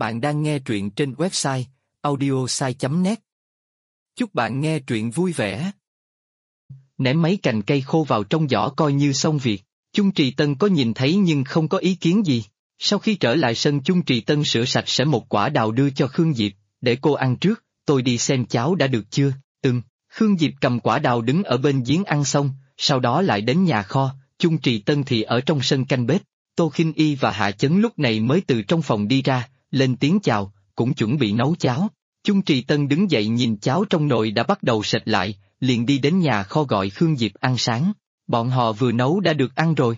Bạn đang nghe truyện trên website audiosai.net. Chúc bạn nghe truyện vui vẻ. Ném mấy cành cây khô vào trong giỏ coi như xong việc. Chung Trì Tân có nhìn thấy nhưng không có ý kiến gì. Sau khi trở lại sân, Chung Trì Tân rửa sạch sẽ một quả đào đưa cho Khương Diệp, để cô ăn trước, tôi đi xem cháo đã được chưa. Khương Diệp cầm quả đào đứng ở bên giếng ăn xong, sau đó lại đến nhà kho, Chung Trì Tân thì ở trong sân canh bếp. Tô Khinh Y và Hạ Chấn lúc này mới từ trong phòng đi ra, lên tiếng chào, cũng chuẩn bị nấu cháo. Chung Trì Tân đứng dậy nhìn cháo trong nồi đã bắt đầu sệt lại, liền đi đến nhà kho gọi Khương Diệp ăn sáng. Bọn họ vừa nấu đã được ăn rồi.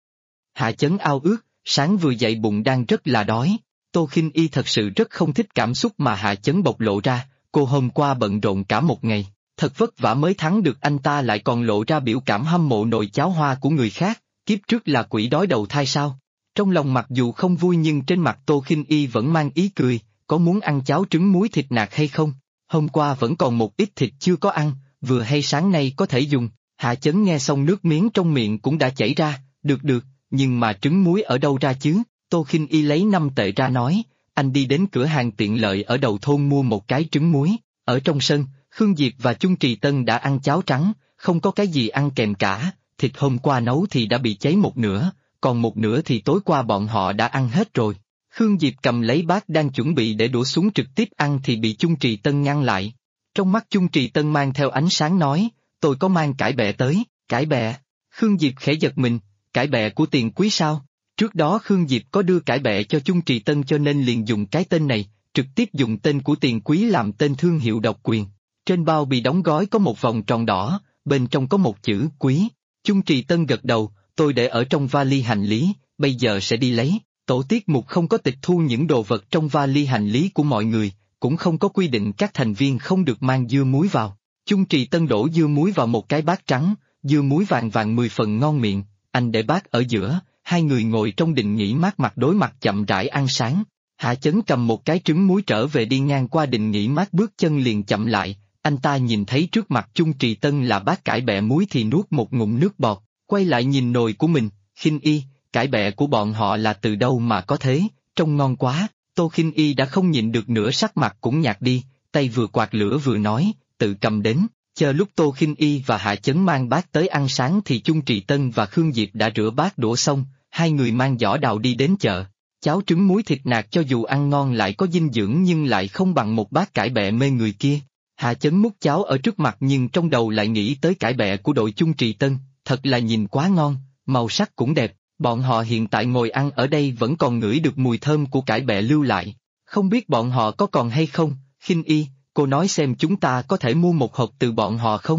Hạ Chấn ao ước, sáng vừa dậy bụng đang rất là đói. Tô Khinh Y thật sự rất không thích cảm xúc mà Hạ Chấn bộc lộ ra, cô hôm qua bận rộn cả một ngày, thật vất vả mới thắng được anh ta lại còn lộ ra biểu cảm hâm mộ nồi cháo hoa của người khác, kiếp trước là quỷ đói đầu thai sao? Trong lòng mặc dù không vui nhưng trên mặt Tô Khinh Y vẫn mang ý cười, có muốn ăn cháo trứng muối thịt nạc hay không? Hôm qua vẫn còn một ít thịt chưa có ăn, vừa hay sáng nay có thể dùng. Hạ Chấn nghe xong nước miếng trong miệng cũng đã chảy ra, được, nhưng mà trứng muối ở đâu ra chứ? Tô Khinh Y lấy 5 tệ ra nói, anh đi đến cửa hàng tiện lợi ở đầu thôn mua một cái trứng muối. Ở trong sân, Khương Diệp và Chung Trì Tân đã ăn cháo trắng, không có cái gì ăn kèm cả, thịt hôm qua nấu thì đã bị cháy một nửa, còn một nửa thì tối qua bọn họ đã ăn hết rồi. Khương Diệp cầm lấy bát đang chuẩn bị để đổ xuống trực tiếp ăn thì bị Chung Trì Tân ngăn lại. Trong mắt Chung Trì Tân mang theo ánh sáng nói, tôi có mang cải bẹ tới. Cải bẹ? Khương Diệp khẽ giật mình, cải bẹ của Tiền Quý sao? Trước đó Khương Diệp có đưa cải bẹ cho Chung Trì Tân cho nên liền dùng cái tên này, trực tiếp dùng tên của Tiền Quý làm tên thương hiệu độc quyền. Trên bao bì đóng gói có một vòng tròn đỏ, bên trong có một chữ Quý. Chung Trì Tân gật đầu, tôi để ở trong vali hành lý, bây giờ sẽ đi lấy. Tổ tiết mục không có tịch thu những đồ vật trong vali hành lý của mọi người, cũng không có quy định các thành viên không được mang dưa muối vào. Chung Trì Tân đổ dưa muối vào một cái bát trắng, dưa muối vàng vàng 10 phần ngon miệng, anh để bát ở giữa, hai người ngồi trong đình nghỉ mát mặt đối mặt chậm rãi ăn sáng. Hạ Chấn cầm một cái trứng muối trở về đi ngang qua đình nghỉ mát bước chân liền chậm lại, anh ta nhìn thấy trước mặt Chung Trì Tân là bát cải bẹ muối thì nuốt một ngụm nước bọt, quay lại nhìn nồi của mình, Khinh Y, cải bẹ của bọn họ là từ đâu mà có thế, trông ngon quá. Tô Khinh Y đã không nhịn được nữa, sắc mặt cũng nhạt đi, tay vừa quạt lửa vừa nói, tự cầm đến. Chờ lúc Tô Khinh Y và Hạ Chấn mang bát tới ăn sáng thì Chung Trì Tân và Khương Diệp đã rửa bát đũa xong, hai người mang giỏ đào đi đến chợ. Cháo trứng muối thịt nạc cho dù ăn ngon lại có dinh dưỡng nhưng lại không bằng một bát cải bẹ mê người kia. Hạ Chấn múc cháo ở trước mặt nhưng trong đầu lại nghĩ tới cải bẹ của đội Chung Trì Tân, thật là nhìn quá ngon, màu sắc cũng đẹp. Bọn họ hiện tại ngồi ăn ở đây vẫn còn ngửi được mùi thơm của cải bẹ lưu lại, không biết bọn họ có còn hay không. Khinh Y, cô nói xem chúng ta có thể mua một hộp từ bọn họ không?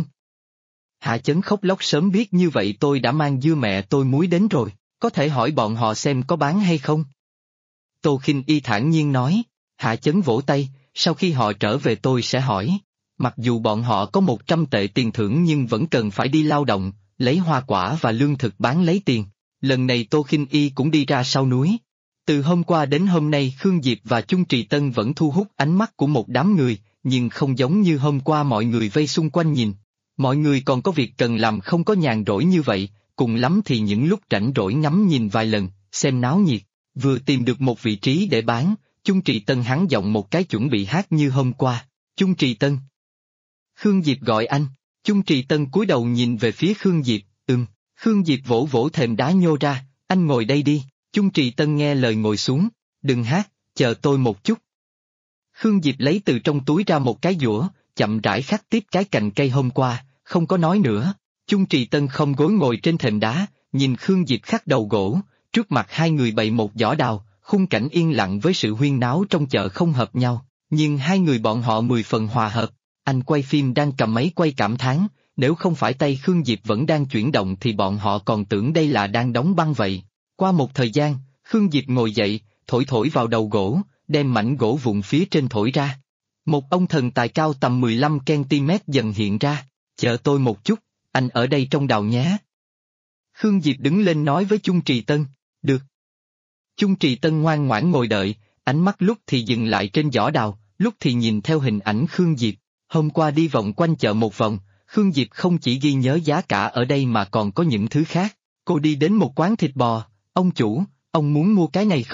Hạ Chấn khóc lóc, sớm biết như vậy tôi đã mang dưa mẹ tôi muối đến rồi, có thể hỏi bọn họ xem có bán hay không? Tô Khinh Y thản nhiên nói. Hạ Chấn vỗ tay, sau khi họ trở về tôi sẽ hỏi. Mặc dù bọn họ có 100 tệ tiền thưởng nhưng vẫn cần phải đi lao động, lấy hoa quả và lương thực bán lấy tiền. Lần này Tô Khinh Y cũng đi ra sau núi. Từ hôm qua đến hôm nay Khương Diệp và Chung Trì Tân vẫn thu hút ánh mắt của một đám người, nhưng không giống như hôm qua mọi người vây xung quanh nhìn. Mọi người còn có việc cần làm, không có nhàn rỗi như vậy, cùng lắm thì những lúc rảnh rỗi ngắm nhìn vài lần, xem náo nhiệt. Vừa tìm được một vị trí để bán, Chung Trì Tân hắn giọng một cái chuẩn bị hát như hôm qua. Chung Trì Tân. Khương Diệp gọi anh. Chung Trì Tân cúi đầu nhìn về phía Khương Diệp, Khương Diệp vỗ vỗ thềm đá nhô ra, anh ngồi đây đi. Chung Trì Tân nghe lời ngồi xuống, đừng hát, chờ tôi một chút. Khương Diệp lấy từ trong túi ra một cái dũa, chậm rãi khắc tiếp cái cành cây hôm qua, không có nói nữa. Chung Trì Tân không gối ngồi trên thềm đá, nhìn Khương Diệp khắc đầu gỗ, trước mặt hai người bày một giỏ đào, khung cảnh yên lặng với sự huyên náo trong chợ không hợp nhau, nhưng hai người bọn họ 10 phần hòa hợp. Anh quay phim đang cầm máy quay cảm thán, nếu không phải tay Khương Diệp vẫn đang chuyển động thì bọn họ còn tưởng đây là đang đóng băng vậy. Qua một thời gian, Khương Diệp ngồi dậy, thổi vào đầu gỗ, đem mảnh gỗ vụn phía trên thổi ra. Một ông thần tài cao tầm 15 cm dần hiện ra, chờ tôi một chút, anh ở đây trong đào nhé. Khương Diệp đứng lên nói với Chung Trì Tân, được. Chung Trì Tân ngoan ngoãn ngồi đợi, ánh mắt lúc thì dừng lại trên giỏ đào, lúc thì nhìn theo hình ảnh Khương Diệp. Hôm qua đi vòng quanh chợ một vòng, Khương Diệp không chỉ ghi nhớ giá cả ở đây mà còn có những thứ khác. Cô đi đến một quán thịt bò, ông chủ, ông muốn mua cái này không?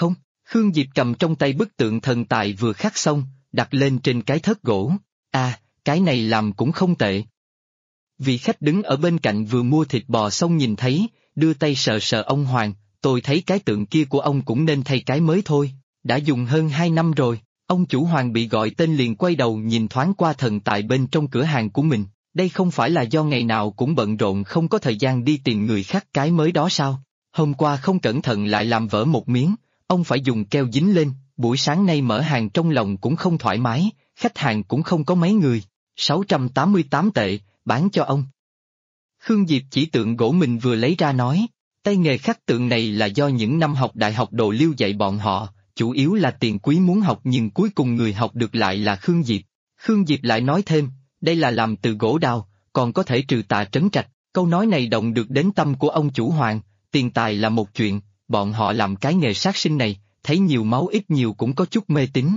Khương Diệp cầm trong tay bức tượng thần tài vừa khắc xong, đặt lên trên cái thớt gỗ. À, cái này làm cũng không tệ. Vị khách đứng ở bên cạnh vừa mua thịt bò xong nhìn thấy, đưa tay sờ sờ ông Hoàng, tôi thấy cái tượng kia của ông cũng nên thay cái mới thôi, đã dùng hơn 2 năm rồi. Ông chủ Hoàng bị gọi tên liền quay đầu nhìn thoáng qua thần tài bên trong cửa hàng của mình, đây không phải là do ngày nào cũng bận rộn không có thời gian đi tìm người khắc cái mới đó sao? Hôm qua không cẩn thận lại làm vỡ một miếng, ông phải dùng keo dính lên, buổi sáng nay mở hàng trong lòng cũng không thoải mái, khách hàng cũng không có mấy người. 688 tệ, bán cho ông. Khương Diệp chỉ tượng gỗ mình vừa lấy ra nói, tay nghề khắc tượng này là do những năm học đại học Đồ Liêu dạy bọn họ, chủ yếu là tiền quý muốn học nhưng cuối cùng người học được lại là Khương Diệp. Khương Diệp lại nói thêm, đây là làm từ gỗ đào, còn có thể trừ tà trấn trạch, câu nói này động được đến tâm của ông chủ Hoàng, tiền tài là một chuyện, bọn họ làm cái nghề sát sinh này, thấy nhiều máu ít nhiều cũng có chút mê tín.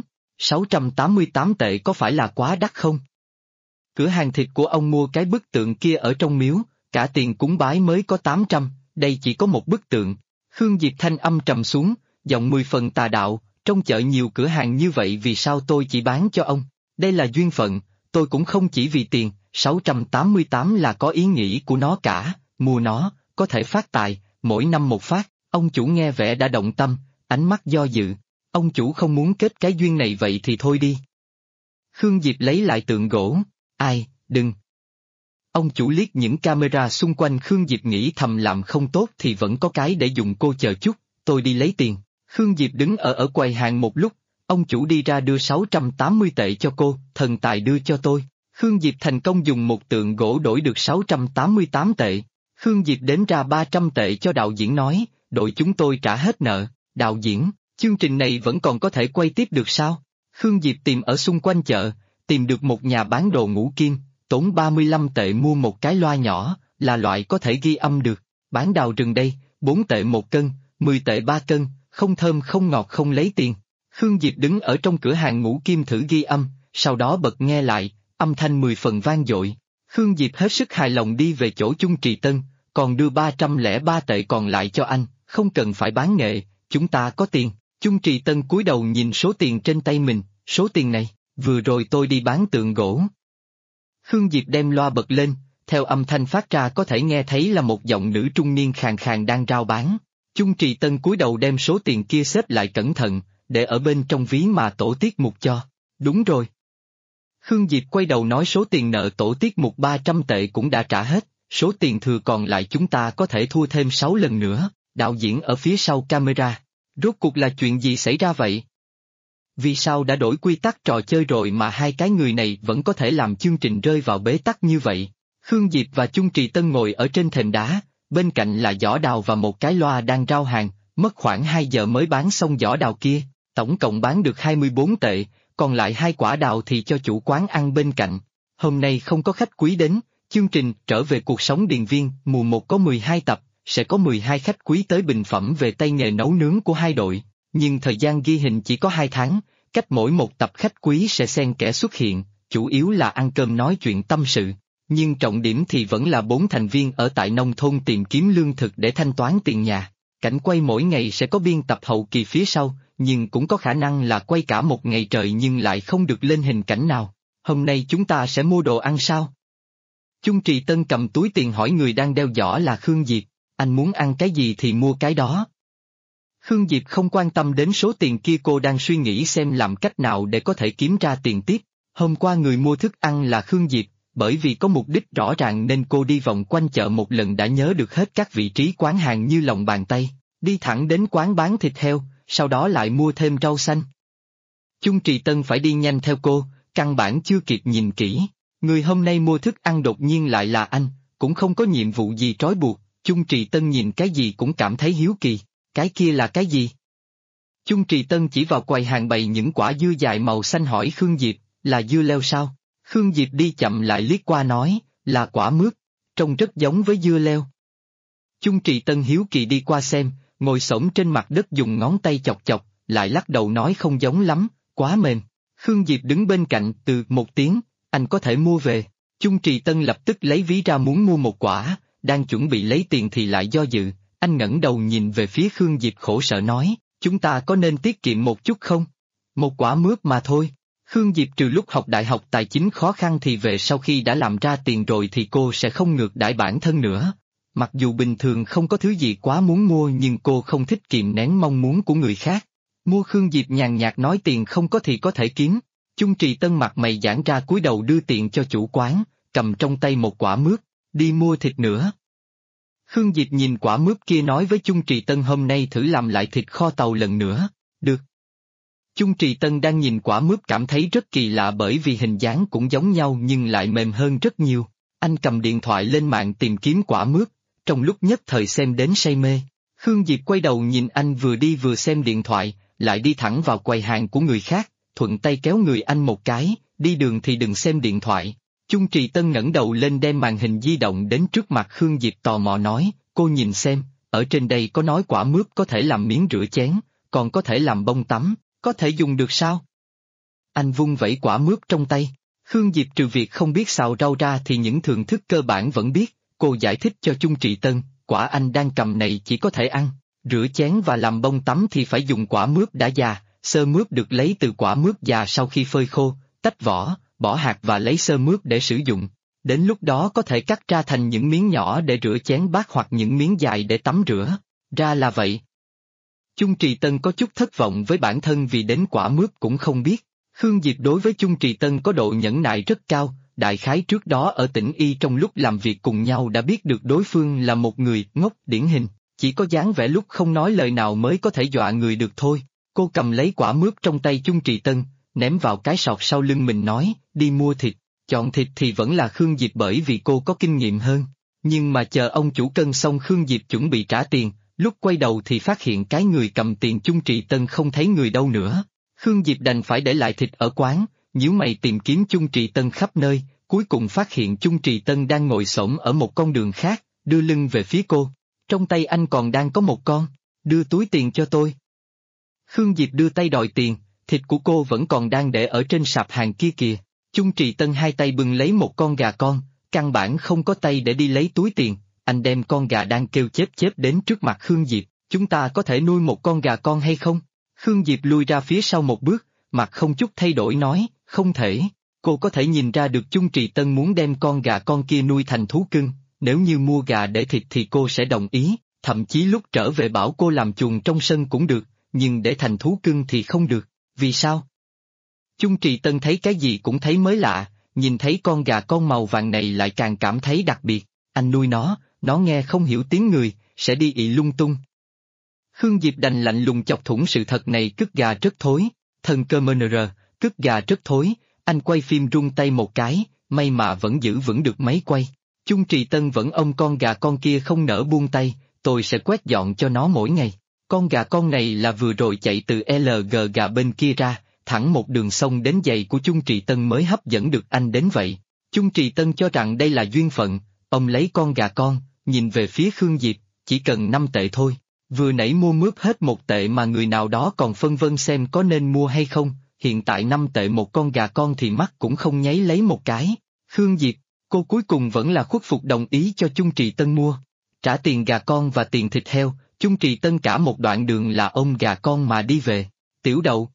688 tệ có phải là quá đắt không? Cửa hàng thịt của ông mua cái bức tượng kia ở trong miếu, cả tiền cúng bái mới có 800, đây chỉ có một bức tượng. Khương Diệp thanh âm trầm xuống, giọng 10 phần tà đạo, trong chợ nhiều cửa hàng như vậy vì sao tôi chỉ bán cho ông? Đây là duyên phận, tôi cũng không chỉ vì tiền, 688 là có ý nghĩ của nó cả, mua nó, có thể phát tài, mỗi năm một phát. Ông chủ nghe vẻ đã động tâm, ánh mắt do dự. Ông chủ không muốn kết cái duyên này vậy thì thôi đi. Khương Diệp lấy lại tượng gỗ. Ai, đừng. Ông chủ liếc những camera xung quanh Khương Diệp nghĩ thầm làm không tốt thì vẫn có cái để dùng cô chờ chút, tôi đi lấy tiền. Khương Diệp đứng ở quầy hàng một lúc, ông chủ đi ra đưa 680 tệ cho cô, thần tài đưa cho tôi. Khương Diệp thành công dùng một tượng gỗ đổi được 688 tệ. Khương Diệp đếm ra 300 tệ cho đạo diễn nói, đội chúng tôi trả hết nợ. Đạo diễn, chương trình này vẫn còn có thể quay tiếp được sao? Khương Diệp tìm ở xung quanh chợ, tìm được một nhà bán đồ ngũ kim, tốn 35 tệ mua một cái loa nhỏ, là loại có thể ghi âm được. Bán đào rừng đây, 4 tệ 1 cân, 10 tệ 3 cân, không thơm không ngọt không lấy tiền. Khương Diệp đứng ở trong cửa hàng ngũ kim thử ghi âm, sau đó bật nghe lại, âm thanh 10 phần vang dội. Khương Diệp hết sức hài lòng đi về chỗ Chung Trì Tân, còn đưa 303 tệ còn lại cho anh, không cần phải bán nghệ, chúng ta có tiền. Chung Trì Tân cúi đầu nhìn số tiền trên tay mình, số tiền này, vừa rồi tôi đi bán tượng gỗ. Khương Diệp đem loa bật lên, theo âm thanh phát ra có thể nghe thấy là một giọng nữ trung niên khàn khàn đang rao bán. Chung Trì Tân cúi đầu đem số tiền kia xếp lại cẩn thận, để ở bên trong ví mà tổ tiết mục cho. Đúng rồi. Khương Diệp quay đầu nói số tiền nợ tổ tiết mục 300 tệ cũng đã trả hết, số tiền thừa còn lại chúng ta có thể thua thêm 6 lần nữa. Đạo diễn ở phía sau camera. Rốt cuộc là chuyện gì xảy ra vậy? Vì sao đã đổi quy tắc trò chơi rồi mà hai cái người này vẫn có thể làm chương trình rơi vào bế tắc như vậy? Khương Diệp và Chung Trì Tân ngồi ở trên thềm đá, bên cạnh là giỏ đào và một cái loa đang rao hàng, mất khoảng 2 giờ mới bán xong giỏ đào kia, tổng cộng bán được 24 tệ, còn lại 2 quả đào thì cho chủ quán ăn bên cạnh. Hôm nay không có khách quý đến, chương trình Trở về cuộc sống điền viên mùa 1 có 12 tập, sẽ có 12 khách quý tới bình phẩm về tay nghề nấu nướng của hai đội, nhưng thời gian ghi hình chỉ có 2 tháng, cách mỗi một tập khách quý sẽ xen kẽ xuất hiện, chủ yếu là ăn cơm nói chuyện tâm sự. Nhưng trọng điểm thì vẫn là 4 thành viên ở tại nông thôn tìm kiếm lương thực để thanh toán tiền nhà. Cảnh quay mỗi ngày sẽ có biên tập hậu kỳ phía sau, nhưng cũng có khả năng là quay cả một ngày trời nhưng lại không được lên hình cảnh nào. Hôm nay chúng ta sẽ mua đồ ăn sao? Chung Trì Tân cầm túi tiền hỏi người đang đeo giỏ là Khương Diệp, anh muốn ăn cái gì thì mua cái đó. Khương Diệp không quan tâm đến số tiền kia, cô đang suy nghĩ xem làm cách nào để có thể kiếm ra tiền tiếp. Hôm qua người mua thức ăn là Khương Diệp, bởi vì có mục đích rõ ràng nên cô đi vòng quanh chợ một lần đã nhớ được hết các vị trí quán hàng như lòng bàn tay, đi thẳng đến quán bán thịt heo, sau đó lại mua thêm rau xanh. Chung Trì Tân phải đi nhanh theo cô, căn bản chưa kịp nhìn kỹ. Người hôm nay mua thức ăn đột nhiên lại là anh, cũng không có nhiệm vụ gì trói buộc. Chung Trì Tân nhìn cái gì cũng cảm thấy hiếu kỳ, cái kia là cái gì? Chung Trì Tân chỉ vào quầy hàng bày những quả dưa dài màu xanh hỏi Khương Diệp, là dưa leo sao? Khương Diệp đi chậm lại liếc qua nói, là quả mướp, trông rất giống với dưa leo. Chung Trì Tân hiếu kỳ đi qua xem, ngồi xổm trên mặt đất dùng ngón tay chọc chọc, lại lắc đầu nói không giống lắm, quá mềm. Khương Diệp đứng bên cạnh từ một tiếng, anh có thể mua về. Chung Trì Tân lập tức lấy ví ra muốn mua một quả, đang chuẩn bị lấy tiền thì lại do dự, anh ngẩng đầu nhìn về phía Khương Diệp khổ sở nói, Chúng ta có nên tiết kiệm một chút không? Một quả mướp mà thôi. Khương Diệp trừ lúc học đại học tài chính khó khăn thì về sau khi đã làm ra tiền rồi thì cô sẽ không ngược đãi bản thân nữa. Mặc dù bình thường không có thứ gì quá muốn mua nhưng cô không thích kìm nén mong muốn của người khác. Mua Khương Diệp nhàn nhạt nói tiền không có thì có thể kiếm. Chung Trì Tân mặt mày giãn ra cúi đầu đưa tiền cho chủ quán, cầm trong tay một quả mướp, đi mua thịt nữa. Khương Diệp nhìn quả mướp kia nói với Chung Trì Tân hôm nay thử làm lại thịt kho tàu lần nữa, được. Chung Trì Tân đang nhìn quả mướp cảm thấy rất kỳ lạ bởi vì hình dáng cũng giống nhau nhưng lại mềm hơn rất nhiều. Anh cầm điện thoại lên mạng tìm kiếm quả mướp, trong lúc nhất thời xem đến say mê. Khương Diệp quay đầu nhìn anh vừa đi vừa xem điện thoại, lại đi thẳng vào quầy hàng của người khác, thuận tay kéo người anh một cái, đi đường thì đừng xem điện thoại. Chung Trì Tân ngẩng đầu lên đem màn hình di động đến trước mặt Khương Diệp tò mò nói, cô nhìn xem, ở trên đây có nói quả mướp có thể làm miếng rửa chén, còn có thể làm bông tắm, có thể dùng được sao? Anh vung vẩy quả mướp trong tay, Khương Diệp trừ việc không biết xào rau ra thì những thưởng thức cơ bản vẫn biết, cô giải thích cho Chung Trì Tân, quả anh đang cầm này chỉ có thể ăn, rửa chén và làm bông tắm thì phải dùng quả mướp đã già, xơ mướp được lấy từ quả mướp già sau khi phơi khô, tách vỏ, bỏ hạt và lấy xơ mướp để sử dụng. Đến lúc đó có thể cắt ra thành những miếng nhỏ để rửa chén bát hoặc những miếng dài để tắm rửa. Ra là vậy. Chung Trì Tân có chút thất vọng với bản thân vì đến quả mướp cũng không biết. Khương Diệp đối với Chung Trì Tân có độ nhẫn nại rất cao, đại khái trước đó ở tỉnh Y trong lúc làm việc cùng nhau đã biết được đối phương là một người ngốc điển hình, chỉ có dáng vẻ lúc không nói lời nào mới có thể dọa người được thôi. Cô cầm lấy quả mướp trong tay Chung Trì Tân, ném vào cái sọt sau lưng mình nói, đi mua thịt, chọn thịt thì vẫn là Khương Diệp bởi vì cô có kinh nghiệm hơn. Nhưng mà chờ ông chủ cân xong Khương Diệp chuẩn bị trả tiền, lúc quay đầu thì phát hiện cái người cầm tiền Chung Trì Tân không thấy người đâu nữa. Khương Diệp đành phải để lại thịt ở quán, nhíu mày tìm kiếm Chung Trì Tân khắp nơi, cuối cùng phát hiện Chung Trì Tân đang ngồi xổm ở một con đường khác, đưa lưng về phía cô. Trong tay anh còn đang có một con, đưa túi tiền cho tôi. Khương Diệp đưa tay đòi tiền, thịt của cô vẫn còn đang để ở trên sạp hàng kia kìa. Chung Trì Tân hai tay bưng lấy một con gà con, căn bản không có tay để đi lấy túi tiền, anh đem con gà đang kêu chép chép đến trước mặt Khương Diệp, chúng ta có thể nuôi một con gà con hay không? Khương Diệp lui ra phía sau một bước, mặt không chút thay đổi nói, không thể. Cô có thể nhìn ra được Chung Trì Tân muốn đem con gà con kia nuôi thành thú cưng, nếu như mua gà để thịt thì cô sẽ đồng ý, thậm chí lúc trở về bảo cô làm chuồng trong sân cũng được, nhưng để thành thú cưng thì không được, vì sao? Chung Trì Tân thấy cái gì cũng thấy mới lạ, nhìn thấy con gà con màu vàng này lại càng cảm thấy đặc biệt, anh nuôi nó nghe không hiểu tiếng người, sẽ đi ị lung tung. Khương Diệp đành lạnh lùng chọc thủng sự thật này, cứt gà rất thối, thần cơ mnr, cứt gà rất thối, anh quay phim rung tay một cái, may mà vẫn giữ vững được máy quay. Chung Trì Tân vẫn ôm con gà con kia không nỡ buông tay, tôi sẽ quét dọn cho nó mỗi ngày. Con gà con này là vừa rồi chạy từ LG gà bên kia ra, thẳng một đường sông đến giày của Chung Trì Tân mới hấp dẫn được anh đến vậy. Chung Trì Tân cho rằng đây là duyên phận, ông lấy con gà con, nhìn về phía Khương Diệp, chỉ cần 5 tệ thôi. Vừa nãy mua mướp hết 1 tệ mà người nào đó còn phân vân xem có nên mua hay không, hiện tại 5 tệ một con gà con thì mắt cũng không nháy lấy một cái. Khương Diệp, cô cuối cùng vẫn là khuất phục đồng ý cho Chung Trì Tân mua. Trả tiền gà con và tiền thịt heo, Chung Trì Tân cả một đoạn đường là ôm gà con mà đi về. Tiểu Đậu.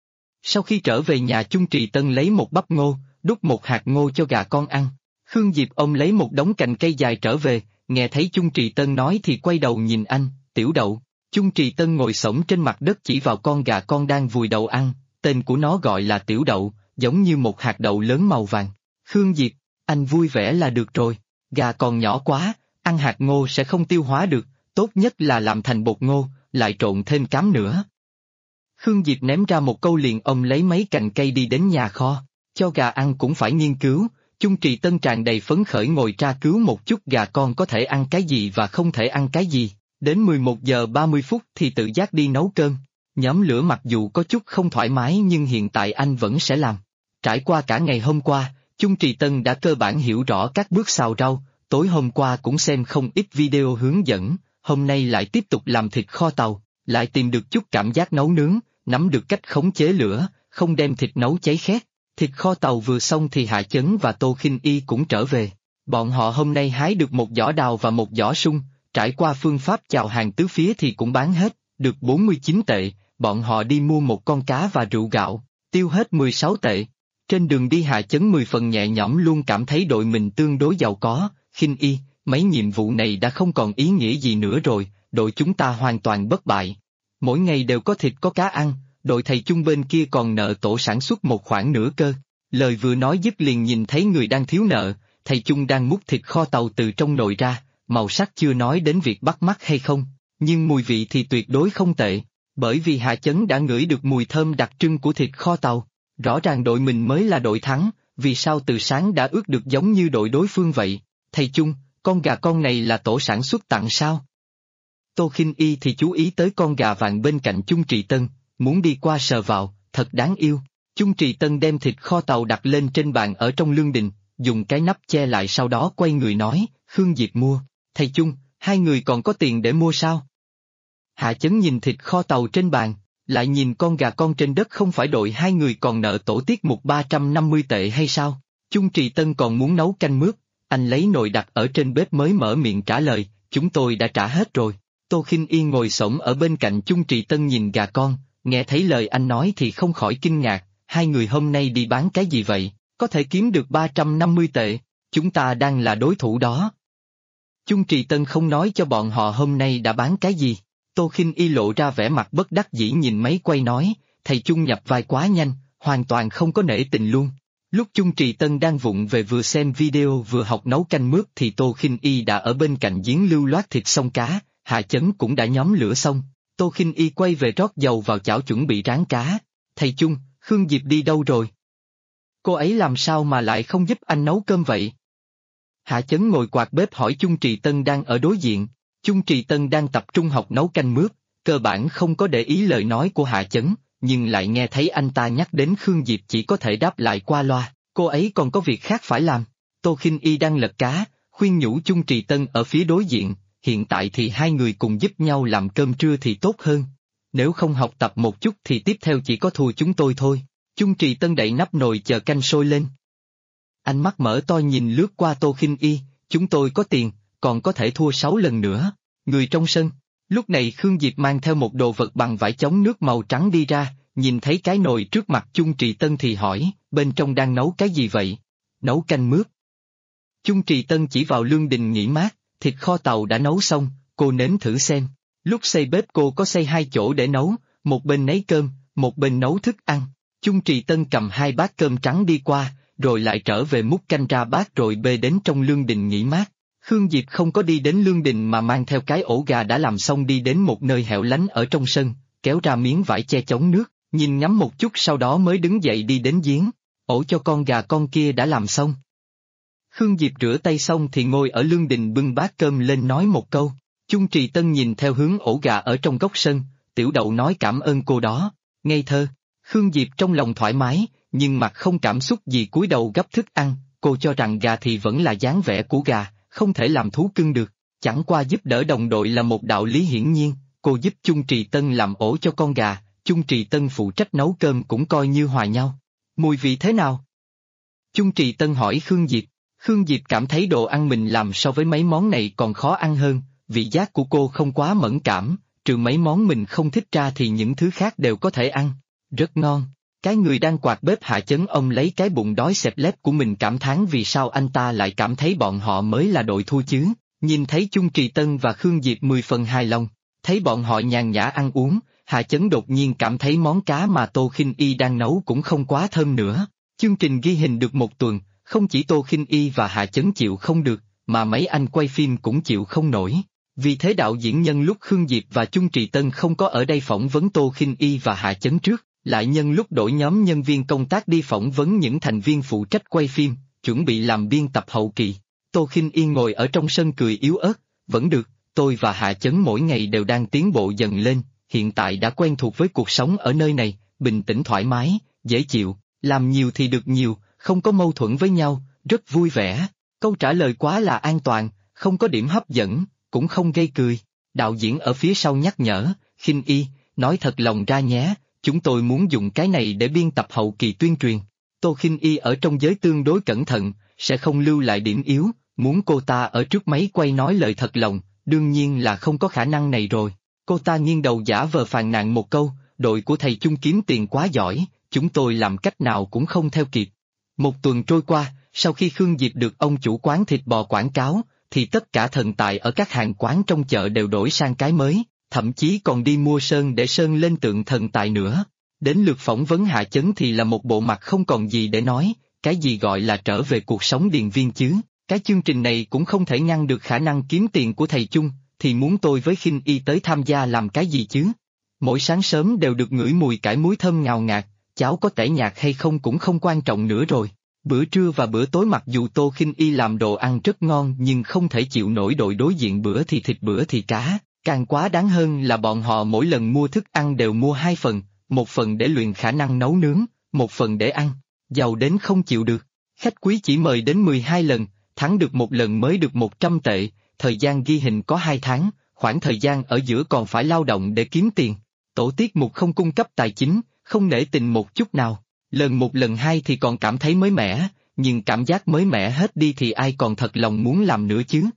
Sau khi trở về nhà Chung Trì Tân lấy một bắp ngô, đút một hạt ngô cho gà con ăn. Khương Diệp ôm lấy một đống cành cây dài trở về, nghe thấy Chung Trì Tân nói thì quay đầu nhìn anh, Tiểu Đậu. Chung Trì Tân ngồi xổm trên mặt đất chỉ vào con gà con đang vùi đầu ăn, tên của nó gọi là Tiểu Đậu, giống như một hạt đậu lớn màu vàng. Khương Diệp, anh vui vẻ là được rồi, gà còn nhỏ quá, ăn hạt ngô sẽ không tiêu hóa được, tốt nhất là làm thành bột ngô, lại trộn thêm cám nữa. Khương Diệp ném ra một câu liền ông lấy mấy cành cây đi đến nhà kho, cho gà ăn cũng phải nghiên cứu. Chung Trì Tân tràn đầy phấn khởi ngồi tra cứu một chút gà con có thể ăn cái gì và không thể ăn cái gì, đến 11 giờ 30 phút thì tự giác đi nấu cơm. Nhóm lửa mặc dù có chút không thoải mái nhưng hiện tại anh vẫn sẽ làm. Trải qua cả ngày hôm qua, Chung Trì Tân đã cơ bản hiểu rõ các bước xào rau, tối hôm qua cũng xem không ít video hướng dẫn, hôm nay lại tiếp tục làm thịt kho tàu, lại tìm được chút cảm giác nấu nướng, nắm được cách khống chế lửa, không đem thịt nấu cháy khét. Thịt kho tàu vừa xong thì Hạ Chấn và Tô Khinh Y cũng trở về. Bọn họ hôm nay hái được một giỏ đào và một giỏ sung, trải qua phương pháp chào hàng tứ phía thì cũng bán hết, được 49 tệ, bọn họ đi mua một con cá và rượu gạo, tiêu hết 16 tệ. Trên đường đi Hạ Chấn 10 phần nhẹ nhõm luôn cảm thấy đội mình tương đối giàu có, Khinh Y, mấy nhiệm vụ này đã không còn ý nghĩa gì nữa rồi, đội chúng ta hoàn toàn bất bại. Mỗi ngày đều có thịt có cá ăn, đội thầy Chung bên kia còn nợ tổ sản xuất một khoản nữa cơ. Lời vừa nói dứt liền nhìn thấy người đang thiếu nợ, thầy Chung đang múc thịt kho tàu từ trong nồi ra, màu sắc chưa nói đến việc bắt mắt hay không, nhưng mùi vị thì tuyệt đối không tệ, bởi vì Hạ Chấn đã ngửi được mùi thơm đặc trưng của thịt kho tàu. Rõ ràng đội mình mới là đội thắng, vì sao từ sáng đã ướt được giống như đội đối phương vậy? Thầy Chung, con gà con này là tổ sản xuất tặng sao? Tô Khinh Y thì chú ý tới con gà vàng bên cạnh Chung Trì Tân, muốn đi qua sờ vào, thật đáng yêu. Chung Trì Tân đem thịt kho tàu đặt lên trên bàn ở trong lương đình, dùng cái nắp che lại sau đó quay người nói, Khương Diệp mua. Thầy Chung, hai người còn có tiền để mua sao? Hạ Chấn nhìn thịt kho tàu trên bàn, lại nhìn con gà con trên đất, không phải đội hai người còn nợ tổ tiết mục 350 tệ hay sao? Chung Trì Tân còn muốn nấu canh mướp, anh lấy nồi đặt ở trên bếp mới mở miệng trả lời, chúng tôi đã trả hết rồi. Tô Khinh Yên ngồi xổm ở bên cạnh Chung Trì Tân nhìn gà con, nghe thấy lời anh nói thì không khỏi kinh ngạc, hai người hôm nay đi bán cái gì vậy, có thể kiếm được 350 tệ, chúng ta đang là đối thủ đó. Chung Trì Tân không nói cho bọn họ hôm nay đã bán cái gì. Tô Khinh Y lộ ra vẻ mặt bất đắc dĩ nhìn máy quay nói, thầy Chung nhập vai quá nhanh, hoàn toàn không có nể tình luôn. Lúc Chung Trì Tân đang vụng về vừa xem video vừa học nấu canh mướp thì Tô Khinh Y đã ở bên cạnh giếng lưu loát thịt xông cá, Hạ Chấn cũng đã nhóm lửa xong. Tô Khinh Y quay về rót dầu vào chảo chuẩn bị rán cá. Thầy Chung, Khương Diệp đi đâu rồi? Cô ấy làm sao mà lại không giúp anh nấu cơm vậy? Hạ Chấn ngồi quạt bếp hỏi Chung Trì Tân đang ở đối diện. Chung Trì Tân đang tập trung học nấu canh mướp, cơ bản không có để ý lời nói của Hạ Chấn, nhưng lại nghe thấy anh ta nhắc đến Khương Diệp chỉ có thể đáp lại qua loa, cô ấy còn có việc khác phải làm. Tô Khinh Y đang lật cá, khuyên nhủ Chung Trì Tân ở phía đối diện, hiện tại thì hai người cùng giúp nhau làm cơm trưa thì tốt hơn. Nếu không học tập một chút thì tiếp theo chỉ có thua chúng tôi thôi. Chung Trì Tân đậy nắp nồi chờ canh sôi lên. Ánh mắt mở to nhìn lướt qua Tô Khinh Y, chúng tôi có tiền, còn có thể thua 6 lần nữa. Người trong sân, lúc này Khương Diệp mang theo một đồ vật bằng vải chống nước màu trắng đi ra, nhìn thấy cái nồi trước mặt Chung Trì Tân thì hỏi, bên trong đang nấu cái gì vậy? Nấu canh mướp. Chung Trì Tân chỉ vào lương đình nghỉ mát, thịt kho tàu đã nấu xong, cô nếm thử xem. Lúc xây bếp cô có xây hai chỗ để nấu, một bên nấy cơm, một bên nấu thức ăn. Chung Trì Tân cầm hai bát cơm trắng đi qua, rồi lại trở về múc canh ra bát rồi bê đến trong lương đình nghỉ mát. Khương Diệp không có đi đến lương đình mà mang theo cái ổ gà đã làm xong đi đến một nơi hẻo lánh ở trong sân, kéo ra miếng vải che chống nước, nhìn ngắm một chút sau đó mới đứng dậy đi đến giếng. Ổ cho con gà con kia đã làm xong. Khương Diệp rửa tay xong thì ngồi ở lương đình bưng bát cơm lên nói một câu. Chung Trì Tân nhìn theo hướng ổ gà ở trong góc sân, Tiểu Đậu nói cảm ơn cô đó, ngây thơ. Khương Diệp trong lòng thoải mái, nhưng mặt không cảm xúc gì cúi đầu gấp thức ăn, cô cho rằng gà thì vẫn là dáng vẻ của gà, không thể làm thú cưng được, chẳng qua giúp đỡ đồng đội là một đạo lý hiển nhiên, cô giúp Chung Trì Tân làm ổ cho con gà, Chung Trì Tân phụ trách nấu cơm cũng coi như hòa nhau. Mùi vị thế nào? Chung Trì Tân hỏi Khương Diệp. Khương Diệp cảm thấy đồ ăn mình làm so với mấy món này còn khó ăn hơn, vị giác của cô không quá mẫn cảm, trừ mấy món mình không thích ra thì những thứ khác đều có thể ăn. Rất ngon. Cái người đang quạt bếp Hạ Chấn ông lấy cái bụng đói xẹp lép của mình cảm thán vì sao anh ta lại cảm thấy bọn họ mới là đội thua chứ. Nhìn thấy Chung Trì Tân và Khương Diệp 10 phần hài lòng, thấy bọn họ nhàn nhã ăn uống, Hạ Chấn đột nhiên cảm thấy món cá mà Tô Khinh Y đang nấu cũng không quá thơm nữa. Chương trình ghi hình được một tuần, không chỉ Tô Khinh Y và Hạ Chấn chịu không được, mà mấy anh quay phim cũng chịu không nổi. Vì thế đạo diễn nhân lúc Khương Diệp và Chung Trì Tân không có ở đây phỏng vấn Tô Khinh Y và Hạ Chấn trước, lại nhân lúc đổi nhóm nhân viên công tác đi phỏng vấn những thành viên phụ trách quay phim, chuẩn bị làm biên tập hậu kỳ. Tô Khinh Y ngồi ở trong sân cười yếu ớt, vẫn được, tôi và Hạ Chấn mỗi ngày đều đang tiến bộ dần lên, hiện tại đã quen thuộc với cuộc sống ở nơi này, bình tĩnh thoải mái, dễ chịu, làm nhiều thì được nhiều, không có mâu thuẫn với nhau, rất vui vẻ. Câu trả lời quá là an toàn, không có điểm hấp dẫn, cũng không gây cười. Đạo diễn ở phía sau nhắc nhở, Khinh Y, nói thật lòng ra nhé, chúng tôi muốn dùng cái này để biên tập hậu kỳ tuyên truyền. Tô Khinh Y ở trong giới tương đối cẩn thận, sẽ không lưu lại điểm yếu, muốn cô ta ở trước máy quay nói lời thật lòng, đương nhiên là không có khả năng này rồi. Cô ta nghiêng đầu giả vờ phàn nàn một câu, đội của thầy Chung kiếm tiền quá giỏi, chúng tôi làm cách nào cũng không theo kịp. Một tuần trôi qua, sau khi Khương Diệp được ông chủ quán thịt bò quảng cáo, thì tất cả thần tài ở các hàng quán trong chợ đều đổi sang cái mới, thậm chí còn đi mua sơn để sơn lên tượng thần tài nữa. Đến lượt phỏng vấn Hạ Chấn thì là một bộ mặt không còn gì để nói, cái gì gọi là trở về cuộc sống điền viên chứ, cái chương trình này cũng không thể ngăn được khả năng kiếm tiền của thầy Chung, thì muốn tôi với Khinh Y tới tham gia làm cái gì chứ? Mỗi sáng sớm đều được ngửi mùi cải muối thơm ngào ngạt, cháo có tẻ nhạt hay không cũng không quan trọng nữa rồi. Bữa trưa và bữa tối mặc dù Tô Khinh Y làm đồ ăn rất ngon nhưng không thể chịu nổi đội đối diện bữa thì thịt bữa thì cá, càng quá đáng hơn là bọn họ mỗi lần mua thức ăn đều mua hai phần, một phần để luyện khả năng nấu nướng, một phần để ăn, giàu đến không chịu được. Khách quý chỉ mời đến 12 lần, thắng được một lần mới được 100 tệ, thời gian ghi hình có 2 tháng, khoảng thời gian ở giữa còn phải lao động để kiếm tiền. Tổ tiết mục không cung cấp tài chính, không nể tình một chút nào. Lần một lần hai thì còn cảm thấy mới mẻ, nhưng cảm giác mới mẻ hết đi thì ai còn thật lòng muốn làm nữa chứ.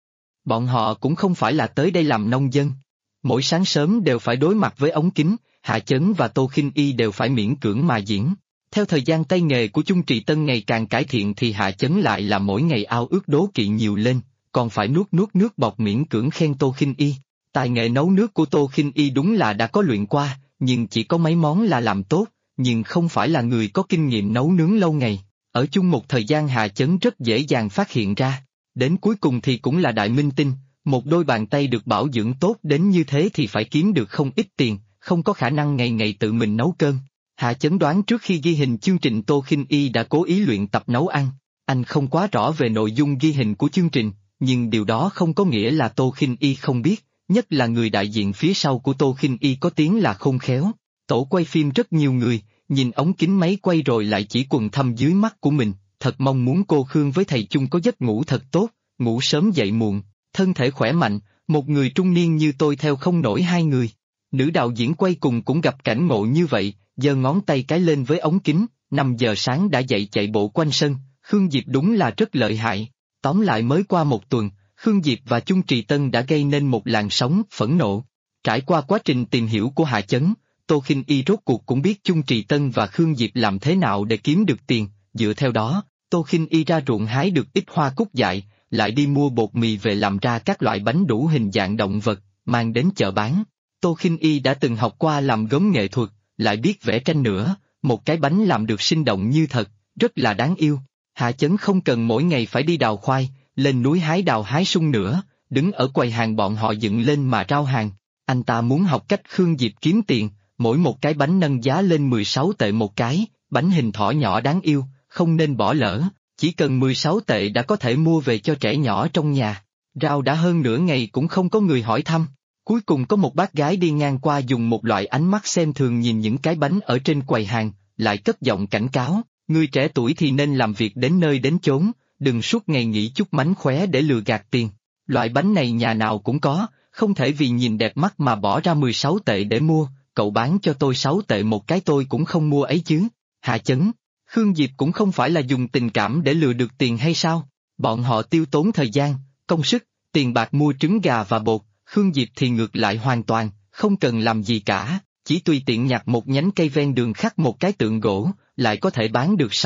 Bọn họ cũng không phải là tới đây làm nông dân. Mỗi sáng sớm đều phải đối mặt với ống kính, Hạ Chấn và Tô Khinh Y đều phải miễn cưỡng mà diễn. Theo thời gian tay nghề của Chung Trì Tân ngày càng cải thiện thì Hạ Chấn lại là mỗi ngày ao ước đố kỵ nhiều lên, còn phải nuốt nước bọt miễn cưỡng khen Tô Khinh Y. Tài nghệ nấu nước của Tô Khinh Y đúng là đã có luyện qua, nhưng chỉ có mấy món là làm tốt, nhưng không phải là người có kinh nghiệm nấu nướng lâu ngày. Ở chung một thời gian Hạ Chấn rất dễ dàng phát hiện ra. Đến cuối cùng thì cũng là đại minh tinh, một đôi bàn tay được bảo dưỡng tốt đến như thế thì phải kiếm được không ít tiền, không có khả năng ngày ngày tự mình nấu cơm. Hạ Chấn đoán trước khi ghi hình chương trình Tô Khinh Y đã cố ý luyện tập nấu ăn. Anh không quá rõ về nội dung ghi hình của chương trình, nhưng điều đó không có nghĩa là Tô Khinh Y không biết, nhất là người đại diện phía sau của Tô Khinh Y có tiếng là khôn khéo. Tổ quay phim rất nhiều người, nhìn ống kính máy quay rồi lại chỉ quầng thâm dưới mắt của mình, thật mong muốn cô Khương với thầy Chung có giấc ngủ thật tốt, ngủ sớm dậy muộn, thân thể khỏe mạnh, một người trung niên như tôi theo không nổi hai người. Nữ đạo diễn quay cùng cũng gặp cảnh ngộ như vậy, giơ ngón tay cái lên với ống kính, 5 giờ sáng đã dậy chạy bộ quanh sân, Khương Diệp đúng là rất lợi hại. Tóm lại mới qua một tuần, Khương Diệp và Chung Trì Tân đã gây nên một làn sóng phẫn nộ. Trải qua quá trình tìm hiểu của Hạ Chấn, Tô Khinh Y rốt cuộc cũng biết Chung Trì Tân và Khương Diệp làm thế nào để kiếm được tiền, dựa theo đó, Tô Khinh Y ra ruộng hái được ít hoa cúc dại, lại đi mua bột mì về làm ra các loại bánh đủ hình dạng động vật, mang đến chợ bán. Tô Khinh Y đã từng học qua làm gốm nghệ thuật, lại biết vẽ tranh nữa, một cái bánh làm được sinh động như thật, rất là đáng yêu. Hạ Chấn không cần mỗi ngày phải đi đào khoai, lên núi hái đào hái sung nữa, đứng ở quầy hàng bọn họ dựng lên mà rao hàng. Anh ta muốn học cách Khương Diệp kiếm tiền, mỗi một cái bánh nâng giá lên 16 tệ một cái, bánh hình thỏ nhỏ đáng yêu, không nên bỏ lỡ, chỉ cần 16 tệ đã có thể mua về cho trẻ nhỏ trong nhà. Rao đã hơn nửa ngày cũng không có người hỏi thăm. Cuối cùng có một bác gái đi ngang qua dùng một loại ánh mắt xem thường nhìn những cái bánh ở trên quầy hàng, lại cất giọng cảnh cáo, người trẻ tuổi thì nên làm việc đến nơi đến chốn, đừng suốt ngày nghĩ chút mánh khóe để lừa gạt tiền. Loại bánh này nhà nào cũng có, không thể vì nhìn đẹp mắt mà bỏ ra 16 tệ để mua, cậu bán cho tôi 6 tệ một cái tôi cũng không mua ấy chứ. Hạ Chấn, Khương Diệp cũng không phải là dùng tình cảm để lừa được tiền hay sao? Bọn họ tiêu tốn thời gian, công sức, tiền bạc mua trứng gà và bột, Khương Diệp thì ngược lại hoàn toàn, không cần làm gì cả, chỉ tùy tiện nhặt một nhánh cây ven đường khắc một cái tượng gỗ, lại có thể bán được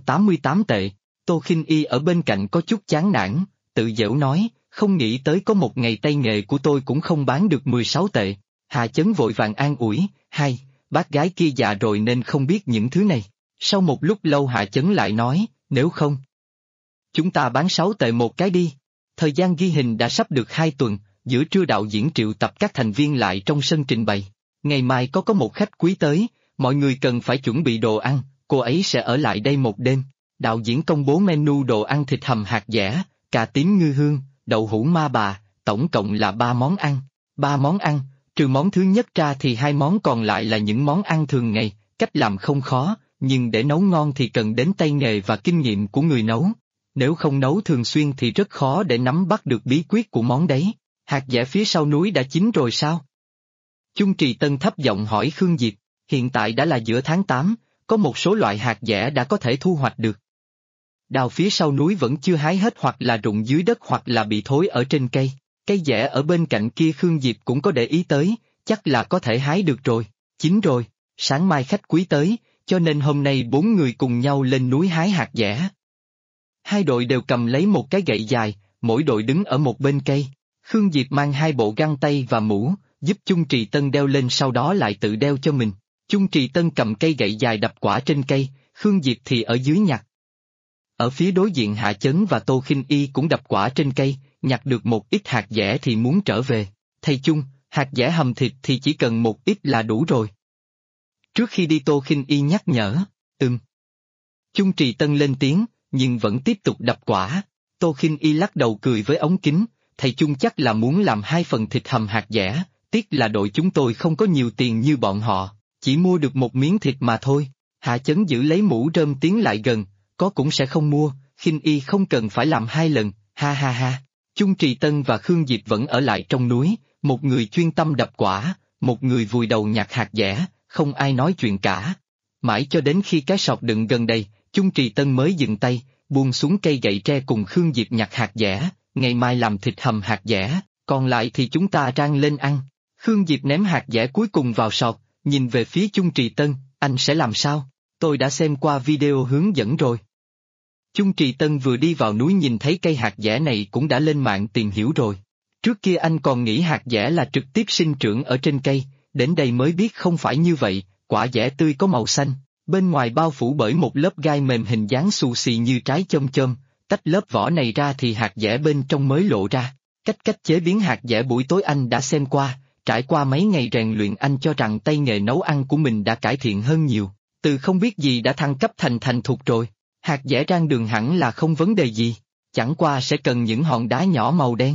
688 tệ. Tô Khinh Y ở bên cạnh có chút chán nản, tự giễu nói, không nghĩ tới có một ngày tay nghề của tôi cũng không bán được 16 tệ. Hạ Chấn vội vàng an ủi, hay, bác gái kia già rồi nên không biết những thứ này. Sau một lúc lâu Hạ Chấn lại nói, nếu không, chúng ta bán 6 tệ một cái đi. Thời gian ghi hình đã sắp được 2 tuần, giữa trưa đạo diễn triệu tập các thành viên lại trong sân trình bày. Ngày mai có một khách quý tới, mọi người cần phải chuẩn bị đồ ăn, cô ấy sẽ ở lại đây một đêm. Đạo diễn công bố menu đồ ăn thịt hầm hạt dẻ, cà tím ngư hương, đậu hũ ma bà, tổng cộng là 3 món ăn. 3 món ăn, trừ món thứ nhất ra thì 2 món còn lại là những món ăn thường ngày, cách làm không khó, nhưng để nấu ngon thì cần đến tay nghề và kinh nghiệm của người nấu. Nếu không nấu thường xuyên thì rất khó để nắm bắt được bí quyết của món đấy. Hạt dẻ phía sau núi đã chín rồi sao? Chung Trì Tân thấp giọng hỏi Khương Diệp, hiện tại đã là giữa tháng 8, có một số loại hạt dẻ đã có thể thu hoạch được. Đào phía sau núi vẫn chưa hái hết hoặc là rụng dưới đất hoặc là bị thối ở trên cây. Cây dẻ ở bên cạnh kia Khương Diệp cũng có để ý tới, chắc là có thể hái được rồi. Chín rồi, sáng mai khách quý tới, cho nên hôm nay 4 người cùng nhau lên núi hái hạt dẻ. Hai đội đều cầm lấy một cái gậy dài, mỗi đội đứng ở một bên cây. Khương Diệp mang 2 bộ găng tay và mũ, giúp Chung Trì Tân đeo lên sau đó lại tự đeo cho mình. Chung Trì Tân cầm cây gậy dài đập quả trên cây, Khương Diệp thì ở dưới nhặt. Ở phía đối diện Hạ Chấn và Tô Khinh Y cũng đập quả trên cây, nhặt được một ít hạt dẻ thì muốn trở về. Thầy Chung, hạt dẻ hầm thịt thì chỉ cần một ít là đủ rồi. Trước khi đi Tô Khinh Y nhắc nhở, Chung Trì Tân lên tiếng, nhưng vẫn tiếp tục đập quả. Tô Khinh Y lắc đầu cười với ống kính, thầy Chung chắc là muốn làm 2 phần thịt hầm hạt dẻ, tiếc là đội chúng tôi không có nhiều tiền như bọn họ, chỉ mua được một miếng thịt mà thôi. Hạ Chấn giữ lấy mũ rơm tiến lại gần, có cũng sẽ không mua, Khinh Y không cần phải làm 2 lần, ha ha ha. Chung Trì Tân và Khương Diệp vẫn ở lại trong núi, một người chuyên tâm đập quả, một người vùi đầu nhặt hạt dẻ, không ai nói chuyện cả. Mãi cho đến khi cái sọt đựng gần đây, Chung Trì Tân mới dừng tay, buông xuống cây gậy tre cùng Khương Diệp nhặt hạt dẻ, ngày mai làm thịt hầm hạt dẻ, còn lại thì chúng ta rang lên ăn. Khương Diệp ném hạt dẻ cuối cùng vào sọt, nhìn về phía Chung Trì Tân, anh sẽ làm sao? Tôi đã xem qua video hướng dẫn rồi. Chung Trì Tân vừa đi vào núi nhìn thấy cây hạt dẻ này cũng đã lên mạng tìm hiểu rồi. Trước kia anh còn nghĩ hạt dẻ là trực tiếp sinh trưởng ở trên cây, đến đây mới biết không phải như vậy, quả dẻ tươi có màu xanh, bên ngoài bao phủ bởi một lớp gai mềm hình dáng xù xì như trái chôm chôm, tách lớp vỏ này ra thì hạt dẻ bên trong mới lộ ra. Cách chế biến hạt dẻ buổi tối anh đã xem qua, trải qua mấy ngày rèn luyện anh cho rằng tay nghề nấu ăn của mình đã cải thiện hơn nhiều, từ không biết gì đã thăng cấp thành thục rồi. Hạt dẻ rang đường hẳn là không vấn đề gì, chẳng qua sẽ cần những hòn đá nhỏ màu đen.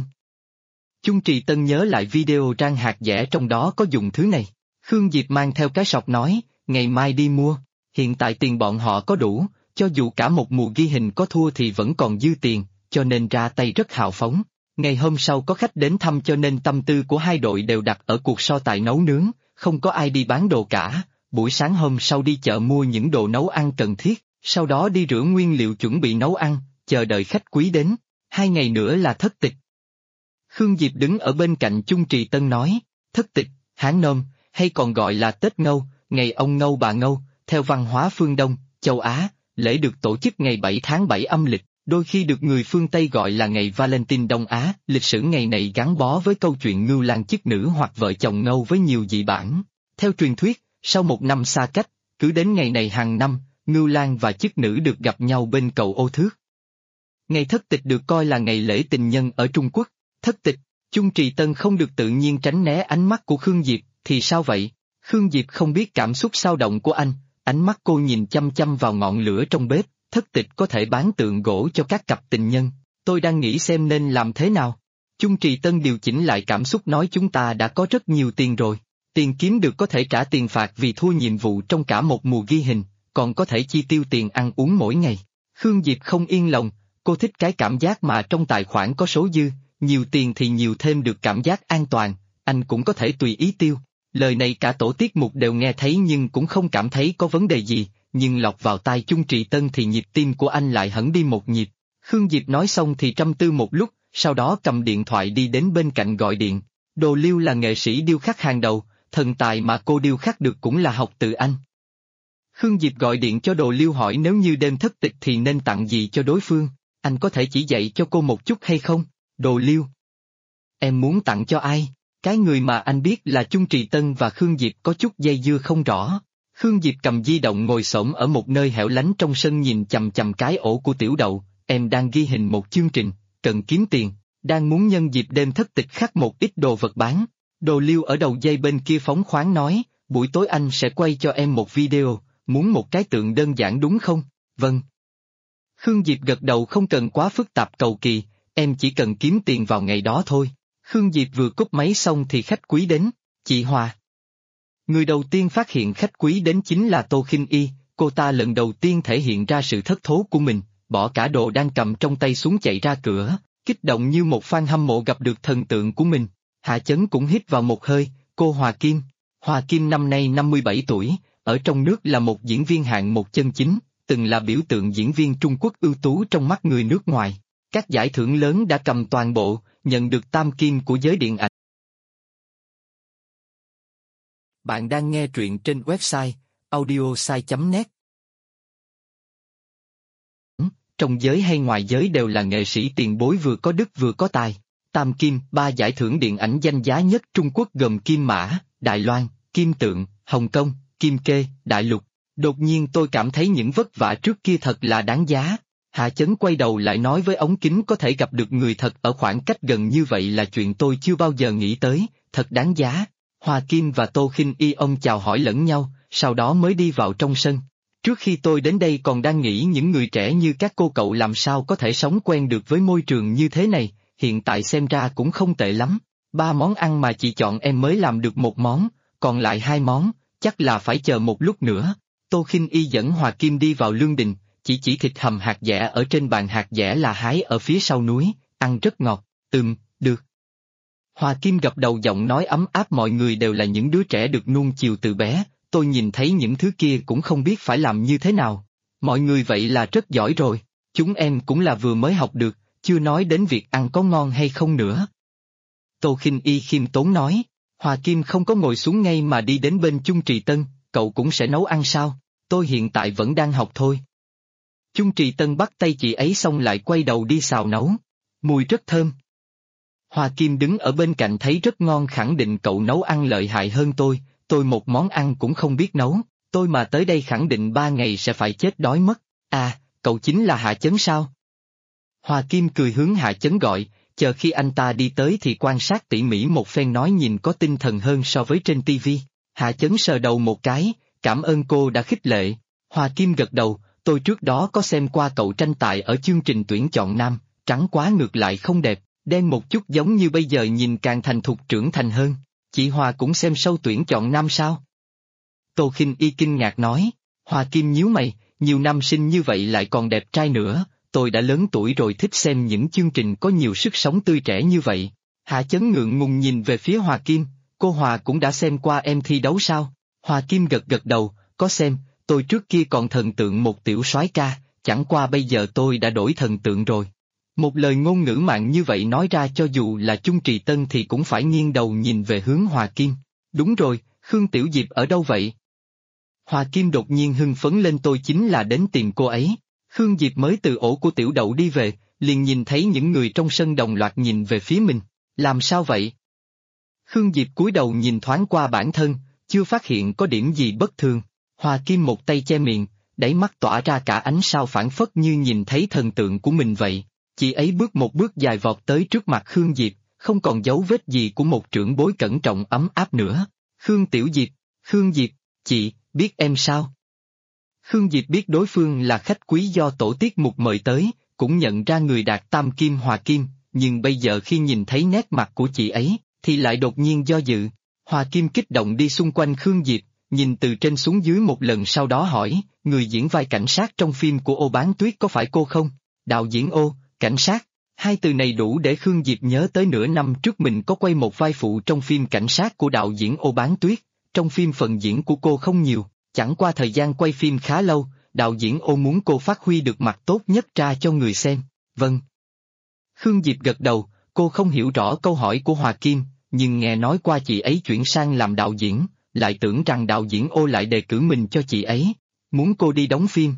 Chung Trì Tân nhớ lại video rang hạt dẻ trong đó có dùng thứ này. Khương Diệp mang theo cái sọt nói, ngày mai đi mua, hiện tại tiền bọn họ có đủ, cho dù cả một mùa ghi hình có thua thì vẫn còn dư tiền, cho nên ra tay rất hào phóng. Ngày hôm sau có khách đến thăm cho nên tâm tư của hai đội đều đặt ở cuộc so tài nấu nướng, không có ai đi bán đồ cả. Buổi sáng hôm sau đi chợ mua những đồ nấu ăn cần thiết, sau đó đi rửa nguyên liệu chuẩn bị nấu ăn, chờ đợi khách quý đến. 2 ngày nữa là thất tịch. Khương Diệp đứng ở bên cạnh Chung Trì Tân nói, thất tịch, Hán Nôm, hay còn gọi là Tết Ngâu, ngày ông Ngâu bà Ngâu, theo văn hóa phương Đông, châu Á, lễ được tổ chức ngày 7 tháng 7 âm lịch, đôi khi được người phương Tây gọi là ngày Valentine Đông Á. Lịch sử ngày này gắn bó với câu chuyện ngưu lang chức nữ hoặc vợ chồng Ngâu với nhiều dị bản. Theo truyền thuyết, sau một năm xa cách, cứ đến ngày này hàng năm, ngưu lang và chức nữ được gặp nhau bên cầu Ô Thước. Ngày thất tịch được coi là ngày lễ tình nhân ở Trung Quốc. Thất tịch, Chung Trì Tân không được tự nhiên tránh né ánh mắt của Khương Diệp, thì sao vậy? Khương Diệp không biết cảm xúc xao động của anh, ánh mắt cô nhìn chăm chăm vào ngọn lửa trong bếp, thất tịch có thể bán tượng gỗ cho các cặp tình nhân, tôi đang nghĩ xem nên làm thế nào. Chung Trì Tân điều chỉnh lại cảm xúc nói chúng ta đã có rất nhiều tiền rồi, tiền kiếm được có thể trả tiền phạt vì thua nhiệm vụ trong cả một mùa ghi hình, còn có thể chi tiêu tiền ăn uống mỗi ngày. Khương Diệp không yên lòng, cô thích cái cảm giác mà trong tài khoản có số dư, nhiều tiền thì nhiều thêm được cảm giác an toàn, anh cũng có thể tùy ý tiêu. Lời này cả tổ tiết mục đều nghe thấy nhưng cũng không cảm thấy có vấn đề gì, nhưng lọt vào tai Chung Trì Tân thì nhịp tim của anh lại hẳn đi một nhịp. Khương Diệp nói xong thì trầm tư một lúc, sau đó cầm điện thoại đi đến bên cạnh gọi điện. Đồ Liêu là nghệ sĩ điêu khắc hàng đầu, thần tài mà cô điêu khắc được cũng là học từ anh. Khương Diệp gọi điện cho Đồ Liêu hỏi nếu như đêm thất tịch thì nên tặng gì cho đối phương, anh có thể chỉ dạy cho cô một chút hay không? Đồ Liêu. Em muốn tặng cho ai? Cái người mà anh biết là Chung Trì Tân và Khương Diệp có chút dây dưa không rõ. Khương Diệp cầm di động ngồi xổm ở một nơi hẻo lánh trong sân nhìn chằm chằm cái ổ của Tiểu Đậu, em đang ghi hình một chương trình, cần kiếm tiền, đang muốn nhân dịp đêm thất tịch khắc một ít đồ vật bán. Đồ Liêu ở đầu dây bên kia phóng khoáng nói, buổi tối anh sẽ quay cho em một video, muốn một cái tượng đơn giản đúng không? Vâng. Khương Diệp gật đầu không cần quá phức tạp cầu kỳ, em chỉ cần kiếm tiền vào ngày đó thôi. Khương Diệp vừa cúp máy xong thì khách quý đến, chị Hòa. Người đầu tiên phát hiện khách quý đến chính là Tô Khinh Y, cô ta lần đầu tiên thể hiện ra sự thất thố của mình, bỏ cả đồ đang cầm trong tay xuống chạy ra cửa, kích động như một fan hâm mộ gặp được thần tượng của mình. Hạ Chấn cũng hít vào một hơi, cô Hòa Kim. Hòa Kim năm nay 57 tuổi, ở trong nước là một diễn viên hạng một chân chính, từng là biểu tượng diễn viên Trung Quốc ưu tú trong mắt người nước ngoài. Các giải thưởng lớn đã cầm toàn bộ, nhận được tam kim của giới điện ảnh. Bạn đang nghe truyện trên website audiosai.net. Trong giới hay ngoài giới đều là nghệ sĩ tiền bối vừa có đức vừa có tài. Tam kim, 3 giải thưởng điện ảnh danh giá nhất Trung Quốc gồm Kim Mã, Đài Loan, Kim Tượng, Hồng Kông, Kim Kê, Đại Lục. Đột nhiên tôi cảm thấy những vất vả trước kia thật là đáng giá. Hạ Chấn quay đầu lại nói với ống kính có thể gặp được người thật ở khoảng cách gần như vậy là chuyện tôi chưa bao giờ nghĩ tới, thật đáng giá. Hoa Kim và Tô Khinh Y ông chào hỏi lẫn nhau, sau đó mới đi vào trong sân. Trước khi tôi đến đây còn đang nghĩ những người trẻ như các cô cậu làm sao có thể sống quen được với môi trường như thế này, hiện tại xem ra cũng không tệ lắm. 3 món ăn mà chị chọn em mới làm được 1 món, còn lại 2 món, chắc là phải chờ một lúc nữa. Tô Khinh Y dẫn Hoa Kim đi vào lương đình, chỉ thịt hầm hạt dẻ ở trên bàn, hạt dẻ là hái ở phía sau núi, ăn rất ngọt. Được. Hoa Kim gật đầu, giọng nói ấm áp, mọi người đều là những đứa trẻ được nuông chiều từ bé, tôi nhìn thấy những thứ kia cũng không biết phải làm như thế nào. Mọi người vậy là rất giỏi rồi, chúng em cũng là vừa mới học được, chưa nói đến việc ăn có ngon hay không nữa. Tô Khinh Y khiêm tốn nói. Hoa Kim không có ngồi xuống ngay mà đi đến bên Chung Trì Tân, cậu cũng sẽ nấu ăn sao? Tôi hiện tại vẫn đang học thôi. Chung Trì Tân bắt tay chị ấy xong lại quay đầu đi xào nấu. Mùi rất thơm. Hoa Kim đứng ở bên cạnh thấy rất ngon, khẳng định cậu nấu ăn lợi hại hơn tôi một món ăn cũng không biết nấu, tôi mà tới đây khẳng định 3 ngày sẽ phải chết đói mất. À, cậu chính là Hạ Chấn sao? Hoa Kim cười hướng Hạ Chấn gọi, chờ khi anh ta đi tới thì quan sát tỉ mỉ một phen nói nhìn có tinh thần hơn so với trên tivi. Hạ Chấn sờ đầu một cái, cảm ơn cô đã khích lệ. Hoa Kim gật đầu, tôi trước đó có xem qua cậu tranh tài ở chương trình tuyển chọn nam, trắng quá ngược lại không đẹp, đen một chút giống như bây giờ nhìn càng thành thục trưởng thành hơn. Chị Hoa cũng xem show tuyển chọn nam sao? Tô Khinh Y kinh ngạc nói. Hoa Kim nhíu mày, nhiều nam sinh như vậy lại còn đẹp trai nữa, tôi đã lớn tuổi rồi, thích xem những chương trình có nhiều sức sống tươi trẻ như vậy. Hạ Chấn ngượng ngùng nhìn về phía Hoa Kim, cô Hoa cũng đã xem qua em thi đấu sao? Hoa Kim gật đầu, có xem, tôi trước kia còn thần tượng một tiểu soái ca, chẳng qua bây giờ tôi đã đổi thần tượng rồi. Một lời ngôn ngữ mạn như vậy nói ra cho dù là Chung Trì Tân thì cũng phải nghiêng đầu nhìn về hướng Hoa Kim. Đúng rồi, Khương Tiểu Diệp ở đâu vậy? Hoa Kim đột nhiên hưng phấn lên, tôi chính là đến tìm cô ấy. Khương Diệp mới từ ổ của Tiểu Đậu đi về, liền nhìn thấy những người trong sân đồng loạt nhìn về phía mình. Làm sao vậy? Khương Diệp cúi đầu nhìn thoáng qua bản thân, chưa phát hiện có điểm gì bất thường. Hoa Kim một tay che miệng, đáy mắt tỏa ra cả ánh sao phảng phất như nhìn thấy thần tượng của mình vậy. Chị ấy bước một bước dài vọt tới trước mặt Khương Diệp, không còn dấu vết gì của một trưởng bối cẩn trọng ấm áp nữa. Khương Tiểu Diệp, Khương Diệp, chị, biết em sao? Khương Diệp biết đối phương là khách quý do tổ tiết mục mời tới, cũng nhận ra người đạt tam kim Hoa Kim, nhưng bây giờ khi nhìn thấy nét mặt của chị ấy, thì lại đột nhiên do dự. Hoa Kim kích động đi xung quanh Khương Diệp, nhìn từ trên xuống dưới một lần sau đó hỏi, người diễn vai cảnh sát trong phim của Ô Bán Tuyết có phải cô không? Đạo diễn Ô, cảnh sát, hai từ này đủ để Khương Diệp nhớ tới nửa năm trước mình có quay một vai phụ trong phim cảnh sát của đạo diễn Ô Bán Tuyết, trong phim phần diễn của cô không nhiều, chẳng qua thời gian quay phim khá lâu, đạo diễn Ô muốn cô phát huy được mặt tốt nhất ra cho người xem. Vâng. Khương Diệp gật đầu, cô không hiểu rõ câu hỏi của Hoa Kim, nhưng nghe nói qua chị ấy chuyển sang làm đạo diễn, lại tưởng rằng đạo diễn Ô lại đề cử mình cho chị ấy, muốn cô đi đóng phim.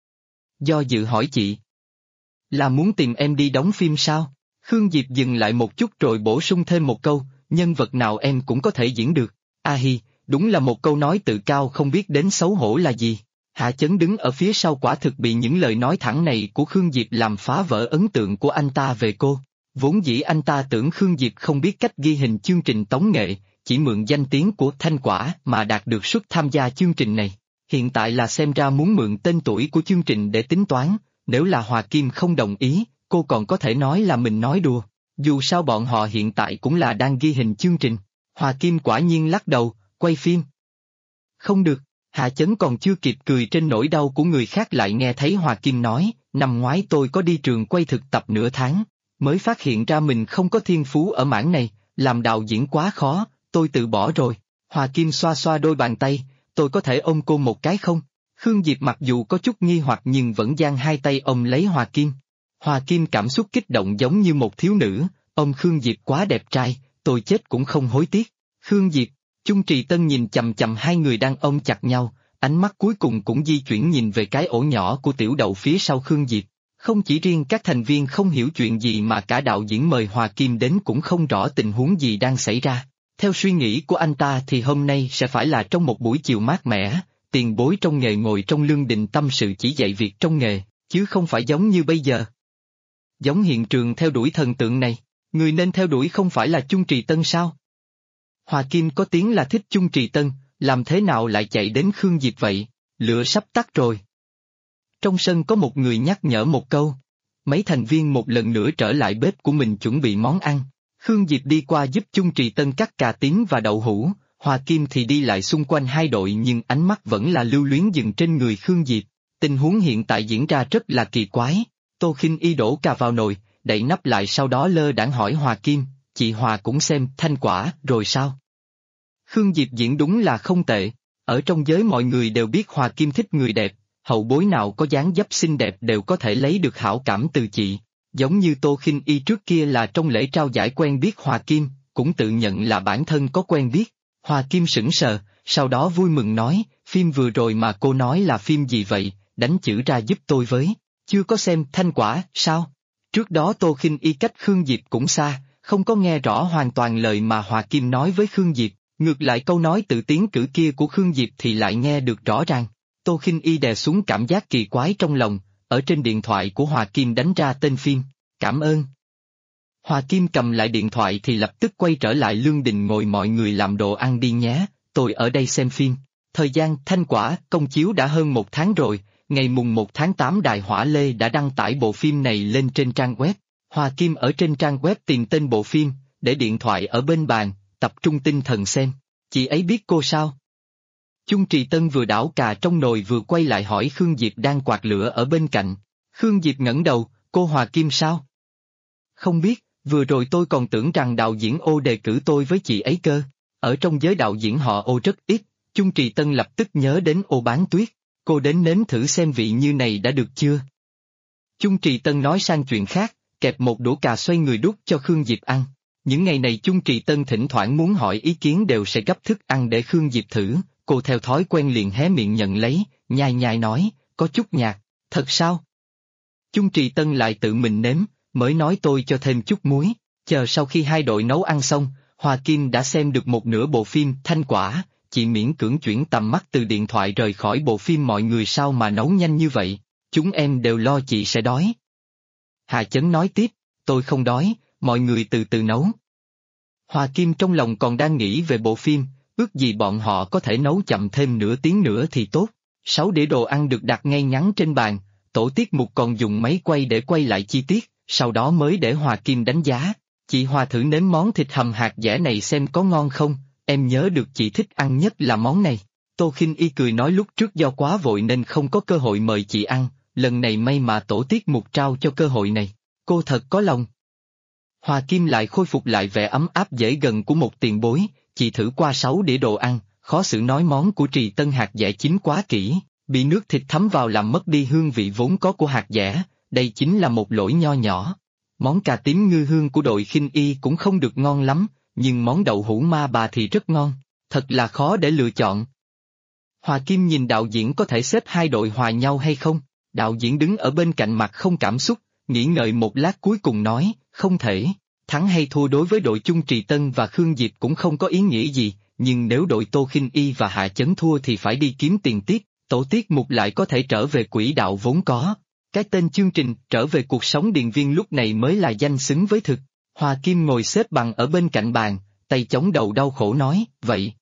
Do dự hỏi chị. Là muốn tìm em đi đóng phim sao? Khương Diệp dừng lại một chút rồi bổ sung thêm một câu, nhân vật nào em cũng có thể diễn được. A hi, đúng là một câu nói tự cao không biết đến xấu hổ là gì. Hạ Chấn đứng ở phía sau quả thực bị những lời nói thẳng này của Khương Diệp làm phá vỡ ấn tượng của anh ta về cô. Vốn dĩ anh ta tưởng Khương Diệp không biết cách ghi hình chương trình tống nghệ, chỉ mượn danh tiếng của Thanh Quả mà đạt được suất tham gia chương trình này. Hiện tại là xem ra muốn mượn tên tuổi của chương trình để tính toán, nếu là Hoa Kim không đồng ý, cô còn có thể nói là mình nói đùa. Dù sao bọn họ hiện tại cũng là đang ghi hình chương trình. Hoa Kim quả nhiên lắc đầu, quay phim. Không được, Hạ Chấn còn chưa kịp cười trên nỗi đau của người khác lại nghe thấy Hoa Kim nói, năm ngoái tôi có đi trường quay thực tập nửa tháng, mới phát hiện ra mình không có thiên phú ở mảng này, làm đạo diễn quá khó, tôi tự bỏ rồi. Hoa Kim xoa xoa đôi bàn tay, tôi có thể ôm cô một cái không? Khương Diệp mặc dù có chút nghi hoặc nhưng vẫn giang hai tay ôm lấy Hoa Kim. Hòa Kim cảm xúc kích động giống như một thiếu nữ, ông Khương Diệp quá đẹp trai, tôi chết cũng không hối tiếc. Khương Diệp, Chung Trì Tân nhìn chầm chầm hai người đang ôm chặt nhau, ánh mắt cuối cùng cũng di chuyển nhìn về cái ổ nhỏ của tiểu đậu phía sau Khương Diệp. Không chỉ riêng các thành viên không hiểu chuyện gì mà cả đạo diễn mời Hòa Kim đến cũng không rõ tình huống gì đang xảy ra. Theo suy nghĩ của anh ta thì hôm nay sẽ phải là trong một buổi chiều mát mẻ, tiền bối trong nghề ngồi trong lương đình tâm sự chỉ dạy việc trong nghề, chứ không phải giống như bây giờ. Giống hiện trường theo đuổi thần tượng này, người nên theo đuổi không phải là Chung Trì Tân sao? Hòa Kim có tiếng là thích Chung Trì Tân, làm thế nào lại chạy đến Khương Diệp vậy? Lửa sắp tắt rồi. Trong sân có một người nhắc nhở một câu. Mấy thành viên một lần nữa trở lại bếp của mình chuẩn bị món ăn. Khương Diệp đi qua giúp Chung Trì Tân cắt cà tím và đậu hũ, Hòa Kim thì đi lại xung quanh hai đội nhưng ánh mắt vẫn là lưu luyến dừng trên người Khương Diệp. Tình huống hiện tại diễn ra rất là kỳ quái. Tô Khinh Y đổ cà vào nồi, đậy nắp lại sau đó lơ đãng hỏi Hòa Kim, chị Hòa cũng xem Thanh Quả rồi sao? Khương Diệp diễn đúng là không tệ. Ở trong giới mọi người đều biết Hòa Kim thích người đẹp, hậu bối nào có dáng dấp xinh đẹp đều có thể lấy được hảo cảm từ chị. Giống như Tô Khinh Y trước kia là trong lễ trao giải quen biết Hòa Kim, cũng tự nhận là bản thân có quen biết. Hòa Kim sững sờ, sau đó vui mừng nói, phim vừa rồi mà cô nói là phim gì vậy, đánh chữ ra giúp tôi với. Chưa có xem Thanh Quả, sao? Trước đó Tô Khinh Y cách Khương Diệp cũng xa, không có nghe rõ hoàn toàn lời mà Hòa Kim nói với Khương Diệp, ngược lại câu nói tự tiến cử kia của Khương Diệp thì lại nghe được rõ ràng. Tô Khinh Y đè xuống cảm giác kỳ quái trong lòng, ở trên điện thoại của Hòa Kim đánh ra tên phim, cảm ơn. Hòa Kim cầm lại điện thoại thì lập tức quay trở lại lương đình ngồi mọi người làm đồ ăn đi nhé, tôi ở đây xem phim. Thời gian Thanh Quả công chiếu đã hơn 1 tháng rồi, ngày mùng 1 tháng 8 Đài Hỏa Lê đã đăng tải bộ phim này lên trên trang web. Hòa Kim ở trên trang web tìm tên bộ phim, để điện thoại ở bên bàn, tập trung tinh thần xem. Chị ấy biết cô sao? Chung Trì Tân vừa đảo cà trong nồi vừa quay lại hỏi Khương Diệp đang quạt lửa ở bên cạnh. Khương Diệp ngẩng đầu, cô Hòa Kim sao? Không biết, vừa rồi tôi còn tưởng rằng đạo diễn Ô đề cử tôi với chị ấy cơ. Ở trong giới đạo diễn họ Ô rất ít, Chung Trì Tân lập tức nhớ đến Ô Bán Tuyết. Cô đến nếm thử xem vị như này đã được chưa? Chung Trì Tân nói sang chuyện khác, kẹp một đũa cà xoay người đút cho Khương Diệp ăn. Những ngày này Chung Trì Tân thỉnh thoảng muốn hỏi ý kiến đều sẽ gấp thức ăn để Khương Diệp thử, cô theo thói quen liền hé miệng nhận lấy, nhai nhai nói, có chút nhạt, thật sao? Chung Trì Tân lại tự mình nếm, mới nói tôi cho thêm chút muối, chờ sau khi hai đội nấu ăn xong, Hòa Kim đã xem được một nửa bộ phim Thanh Quả, chị miễn cưỡng chuyển tầm mắt từ điện thoại rời khỏi bộ phim mọi người sao mà nấu nhanh như vậy, chúng em đều lo chị sẽ đói. Hà Chấn nói tiếp, tôi không đói, mọi người từ từ nấu. Hòa Kim trong lòng còn đang nghĩ về bộ phim, ước gì bọn họ có thể nấu chậm thêm nửa tiếng nữa thì tốt. 6 đĩa đồ ăn được đặt ngay ngắn trên bàn, tổ tiết mục còn dùng máy quay để quay lại chi tiết, sau đó mới để Hòa Kim đánh giá. Chị Hòa thử nếm món thịt hầm hạt dẻ này xem có ngon không, em nhớ được chị thích ăn nhất là món này. Tô Khinh Y cười nói lúc trước do quá vội nên không có cơ hội mời chị ăn, lần này may mà tổ tiết mục trao cho cơ hội này. Cô thật có lòng. Hòa Kim lại khôi phục lại vẻ ấm áp dễ gần của một tiền bối, chị thử qua 6 đĩa đồ ăn, khó xử nói món của Trì Tân hạt dẻ chín quá kỹ, bị nước thịt thấm vào làm mất đi hương vị vốn có của hạt dẻ, đây chính là một lỗi nho nhỏ. Món cà tím ngư hương của đội Khinh Y cũng không được ngon lắm, nhưng món đậu hũ ma bà thì rất ngon, thật là khó để lựa chọn. Hòa Kim nhìn đạo diễn có thể xếp hai đội hòa nhau hay không, đạo diễn đứng ở bên cạnh mặt không cảm xúc, nghĩ ngợi một lát cuối cùng nói, không thể, thắng hay thua đối với đội Chung Trì Tân và Khương Diệp cũng không có ý nghĩa gì, nhưng nếu đội Tô Khinh Y và Hạ Chấn thua thì phải đi kiếm tiền tiếp, tổ tiết mục lại có thể trở về quỹ đạo vốn có. Cái tên chương trình trở về cuộc sống điền viên lúc này mới là danh xứng với thực. Hòa Kim ngồi xếp bằng ở bên cạnh bàn, tay chống đầu đau khổ nói, vậy.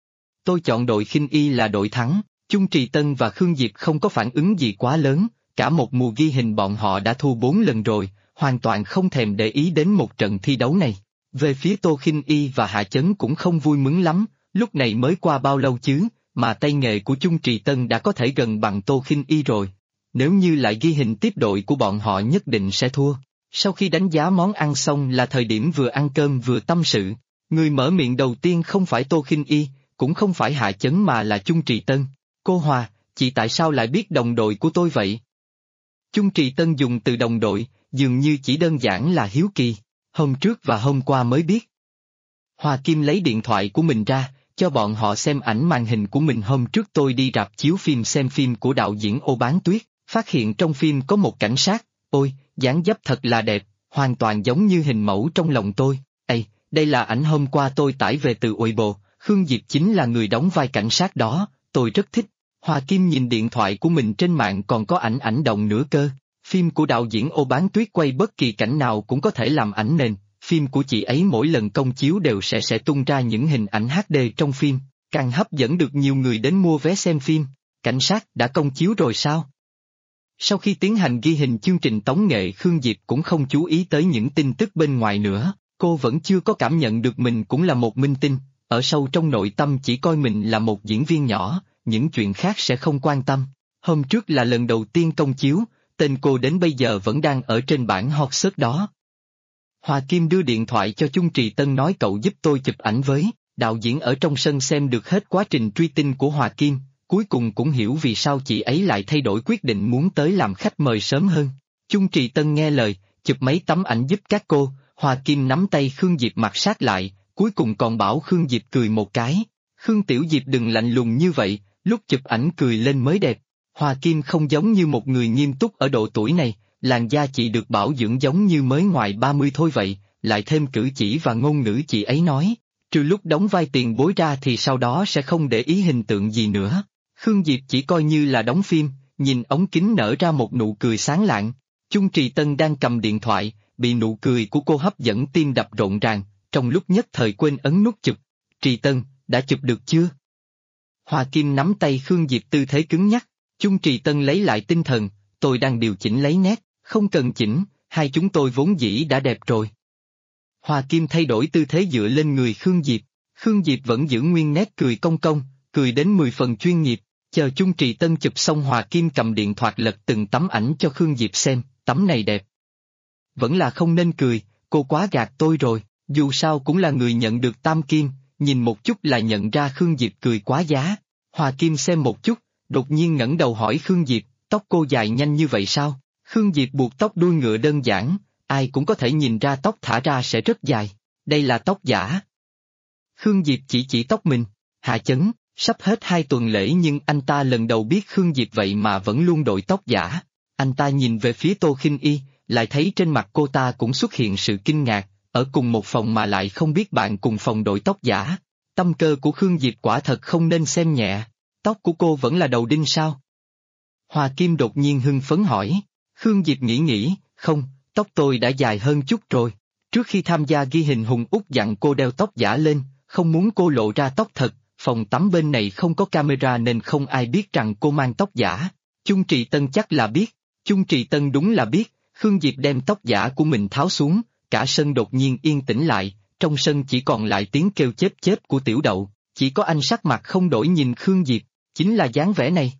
Tôi chọn đội Khinh Y là đội thắng, Chung Trì Tân và Khương Diệp không có phản ứng gì quá lớn, cả một mùa ghi hình bọn họ đã thua 4 lần rồi, hoàn toàn không thèm để ý đến một trận thi đấu này. Về phía Tô Khinh Y và Hạ Chấn cũng không vui mừng lắm, lúc này mới qua bao lâu chứ, mà tay nghề của Chung Trì Tân đã có thể gần bằng Tô Khinh Y rồi. Nếu như lại ghi hình tiếp đội của bọn họ nhất định sẽ thua. Sau khi đánh giá món ăn xong là thời điểm vừa ăn cơm vừa tâm sự, người mở miệng đầu tiên không phải Tô Khinh Y, cũng không phải Hạ Chấn mà là Chung Trì Tân. Cô Hòa, chị tại sao lại biết đồng đội của tôi vậy? Chung Trì Tân dùng từ đồng đội, dường như chỉ đơn giản là hiếu kỳ. Hôm trước và hôm qua mới biết. Hoa Kim lấy điện thoại của mình ra, cho bọn họ xem ảnh màn hình của mình. Hôm trước tôi đi rạp chiếu phim xem phim của đạo diễn Ô Bán Tuyết, phát hiện trong phim có một cảnh sát, ôi, dáng dấp thật là đẹp, hoàn toàn giống như hình mẫu trong lòng tôi. Ây, đây là ảnh hôm qua tôi tải về từ Weibo, Khương Diệp chính là người đóng vai cảnh sát đó, tôi rất thích. Hoa Kim nhìn điện thoại của mình, trên mạng còn có ảnh động nữa cơ. Phim của đạo diễn Ô Bán Tuyết quay bất kỳ cảnh nào cũng có thể làm ảnh nền, phim của chị ấy mỗi lần công chiếu đều sẽ tung ra những hình ảnh HD trong phim, càng hấp dẫn được nhiều người đến mua vé xem phim. Cảnh sát đã công chiếu rồi sao? Sau khi tiến hành ghi hình chương trình tống nghệ, Khương Diệp cũng không chú ý tới những tin tức bên ngoài nữa, cô vẫn chưa có cảm nhận được mình cũng là một minh tinh, ở sâu trong nội tâm chỉ coi mình là một diễn viên nhỏ, những chuyện khác sẽ không quan tâm. Hôm trước là lần đầu tiên công chiếu, tên cô đến bây giờ vẫn đang ở trên bảng hot search đó. Hoa Kim đưa điện thoại cho Chung Trì Tân nói cậu giúp tôi chụp ảnh với. Đạo diễn ở trong sân xem được hết quá trình truy tinh của Hoa Kim, cuối cùng cũng hiểu vì sao chị ấy lại thay đổi quyết định muốn tới làm khách mời sớm hơn. Chung Trì Tân nghe lời, chụp mấy tấm ảnh giúp các cô. Hoa Kim nắm tay Khương Diệp mặt sát lại, cuối cùng còn bảo Khương Diệp cười một cái. Khương Tiểu Diệp đừng lạnh lùng như vậy, lúc chụp ảnh cười lên mới đẹp. Hoa Kim không giống như một người nghiêm túc ở độ tuổi này, làn da chị được bảo dưỡng giống như mới ngoài 30 thôi vậy, lại thêm cử chỉ và ngôn ngữ chị ấy nói, trừ lúc đóng vai tiền bối ra thì sau đó sẽ không để ý hình tượng gì nữa. Khương Diệp chỉ coi như là đóng phim, nhìn ống kính nở ra một nụ cười sáng lạng. Chung Trì Tân đang cầm điện thoại, bị nụ cười của cô hấp dẫn, tim đập rộn ràng, trong lúc nhất thời quên ấn nút chụp. Trì Tân, đã chụp được chưa? Hoa Kim nắm tay Khương Diệp tư thế cứng nhắc. Chung Trì Tân lấy lại tinh thần, tôi đang điều chỉnh lấy nét, không cần chỉnh, hai chúng tôi vốn dĩ đã đẹp rồi. Hoa Kim thay đổi tư thế dựa lên người Khương Diệp, Khương Diệp vẫn giữ nguyên nét cười cong cong, cười đến 10 phần chuyên nghiệp, chờ Chung Trì Tân chụp xong Hoa Kim cầm điện thoại lật từng tấm ảnh cho Khương Diệp xem, tấm này đẹp. Vẫn là không nên cười, cô quá gạt tôi rồi, dù sao cũng là người nhận được tam kim, nhìn một chút là nhận ra Khương Diệp cười quá giá. Hoa Kim xem một chút, đột nhiên ngẩng đầu hỏi Khương Diệp, tóc cô dài nhanh như vậy sao? Khương Diệp buộc tóc đuôi ngựa đơn giản, ai cũng có thể nhìn ra tóc thả ra sẽ rất dài, đây là tóc giả. Khương Diệp chỉ tóc mình, Hạ Chấn, sắp hết 2 tuần lễ nhưng anh ta lần đầu biết Khương Diệp vậy mà vẫn luôn đội tóc giả. Anh ta nhìn về phía Tô Khinh Y, lại thấy trên mặt cô ta cũng xuất hiện sự kinh ngạc, ở cùng một phòng mà lại không biết bạn cùng phòng đội tóc giả. Tâm cơ của Khương Diệp quả thật không nên xem nhẹ, tóc của cô vẫn là đầu đinh sao? Hoa Kim đột nhiên hưng phấn hỏi. Khương Diệp nghĩ, không, tóc tôi đã dài hơn chút rồi. Trước khi tham gia ghi hình Hùng Út dặn cô đeo tóc giả lên, không muốn cô lộ ra tóc thật, phòng tắm bên này không có camera nên không ai biết rằng cô mang tóc giả. Chung Trì Tân chắc là biết, Chung Trì Tân đúng là biết, Khương Diệp đem tóc giả của mình tháo xuống, cả sân đột nhiên yên tĩnh lại, trong sân chỉ còn lại tiếng kêu chếp của Tiểu Đậu, chỉ có anh sắc mặt không đổi nhìn Khương Diệp, chính là dáng vẻ này.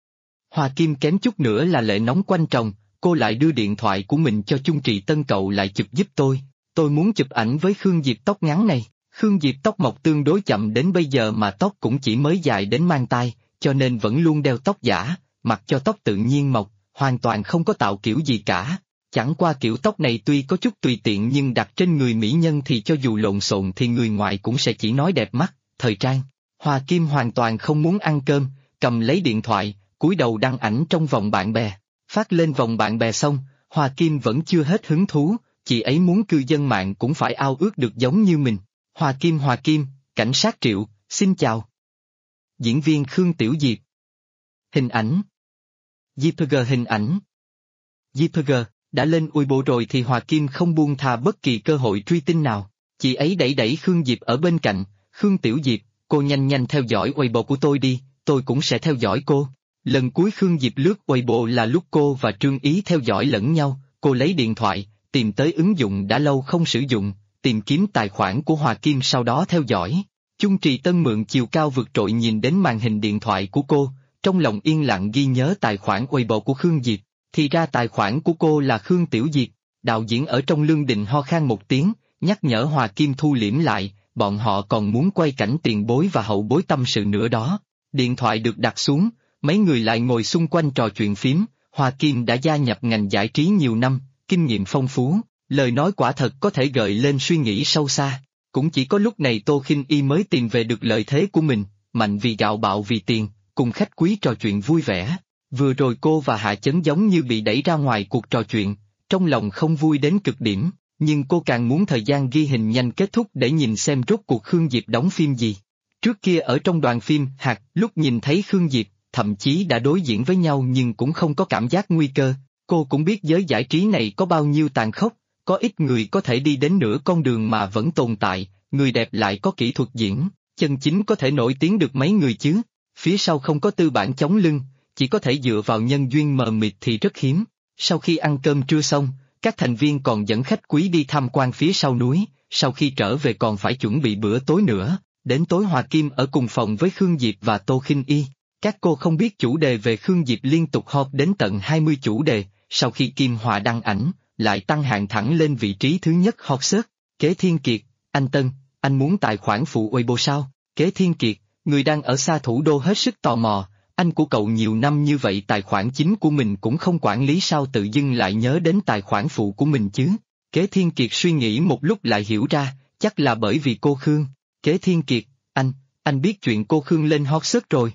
Hoa Kim kém chút nữa là lệ nóng quanh tròng, cô lại đưa điện thoại của mình cho Chung Trì Tân, cậu lại chụp giúp tôi muốn chụp ảnh với Khương Diệp tóc ngắn này. Khương Diệp tóc mọc tương đối chậm đến bây giờ mà tóc cũng chỉ mới dài đến mang tai, cho nên vẫn luôn đeo tóc giả, mặc cho tóc tự nhiên mọc, hoàn toàn không có tạo kiểu gì cả. Chẳng qua kiểu tóc này tuy có chút tùy tiện nhưng đặt trên người mỹ nhân thì cho dù lộn xộn thì người ngoài cũng sẽ chỉ nói đẹp mắt, thời trang. Hoa Kim hoàn toàn không muốn ăn cơm, cầm lấy điện thoại, cúi đầu đăng ảnh trong vòng bạn bè. Phát lên vòng bạn bè xong, Hoa Kim vẫn chưa hết hứng thú, chị ấy muốn cư dân mạng cũng phải ao ước được giống như mình. Hoa Kim, cảnh sát Triệu, xin chào. Diễn viên Khương Tiểu Diệp. Hình ảnh. JPG hình ảnh. JPG, đã lên Weibo rồi thì Hoa Kim không buông tha bất kỳ cơ hội truy tin nào. Chị ấy đẩy Khương Diệp ở bên cạnh, Khương Tiểu Diệp, cô nhanh theo dõi Weibo của tôi đi, tôi cũng sẽ theo dõi cô. Lần cuối Khương Diệp lướt Weibo là lúc cô và Trương Ý theo dõi lẫn nhau, cô lấy điện thoại, tìm tới ứng dụng đã lâu không sử dụng, tìm kiếm tài khoản của Hoa Kim sau đó theo dõi. Chung Trì Tân mượn chiều cao vượt trội nhìn đến màn hình điện thoại của cô, trong lòng yên lặng ghi nhớ tài khoản Weibo của Khương Diệp, thì ra tài khoản của cô là Khương Tiểu Diệp. Đạo diễn ở trong lương đình ho khan một tiếng, nhắc nhở Hoa Kim thu liễm lại, bọn họ còn muốn quay cảnh tiền bối và hậu bối tâm sự nữa đó. Điện thoại được đặt xuống, mấy người lại ngồi xung quanh trò chuyện phím. Hoa Kim đã gia nhập ngành giải trí nhiều năm, kinh nghiệm phong phú, lời nói quả thật có thể gợi lên suy nghĩ sâu xa. Cũng chỉ có lúc này Tô Khinh Y mới tìm về được lợi thế của mình, mạnh vì gạo bạo vì tiền, cùng khách quý trò chuyện vui vẻ. Vừa rồi cô và Hạ Chấn giống như bị đẩy ra ngoài cuộc trò chuyện, trong lòng không vui đến cực điểm, nhưng cô càng muốn thời gian ghi hình nhanh kết thúc để nhìn xem rốt cuộc Khương Diệp đóng phim gì. Trước kia ở trong đoàn phim Hạt, lúc nhìn thấy Khương Diệp, thậm chí đã đối diễn với nhau nhưng cũng không có cảm giác nguy cơ, cô cũng biết giới giải trí này có bao nhiêu tàn khốc, có ít người có thể đi đến nửa con đường mà vẫn tồn tại, người đẹp lại có kỹ thuật diễn, chân chính có thể nổi tiếng được mấy người chứ, phía sau không có tư bản chống lưng, chỉ có thể dựa vào nhân duyên mờ mịt thì rất hiếm. Sau khi ăn cơm trưa xong, các thành viên còn dẫn khách quý đi tham quan phía sau núi, sau khi trở về còn phải chuẩn bị bữa tối nữa, đến tối Hòa Kim ở cùng phòng với Khương Diệp và Tô Khinh Y. Các cô không biết chủ đề về Khương Diệp liên tục hot đến tận 20 chủ đề, sau khi Kim Hòa đăng ảnh, lại tăng hạng thẳng lên vị trí thứ nhất hot search. Kế Thiên Kiệt, anh Tân, anh muốn tài khoản phụ Weibo sao? Kế Thiên Kiệt, người đang ở xa thủ đô hết sức tò mò, anh của cậu nhiều năm như vậy tài khoản chính của mình cũng không quản lý sao tự dưng lại nhớ đến tài khoản phụ của mình chứ? Kế Thiên Kiệt suy nghĩ một lúc lại hiểu ra, chắc là bởi vì cô Khương. Kế Thiên Kiệt, anh biết chuyện cô Khương lên hot search rồi.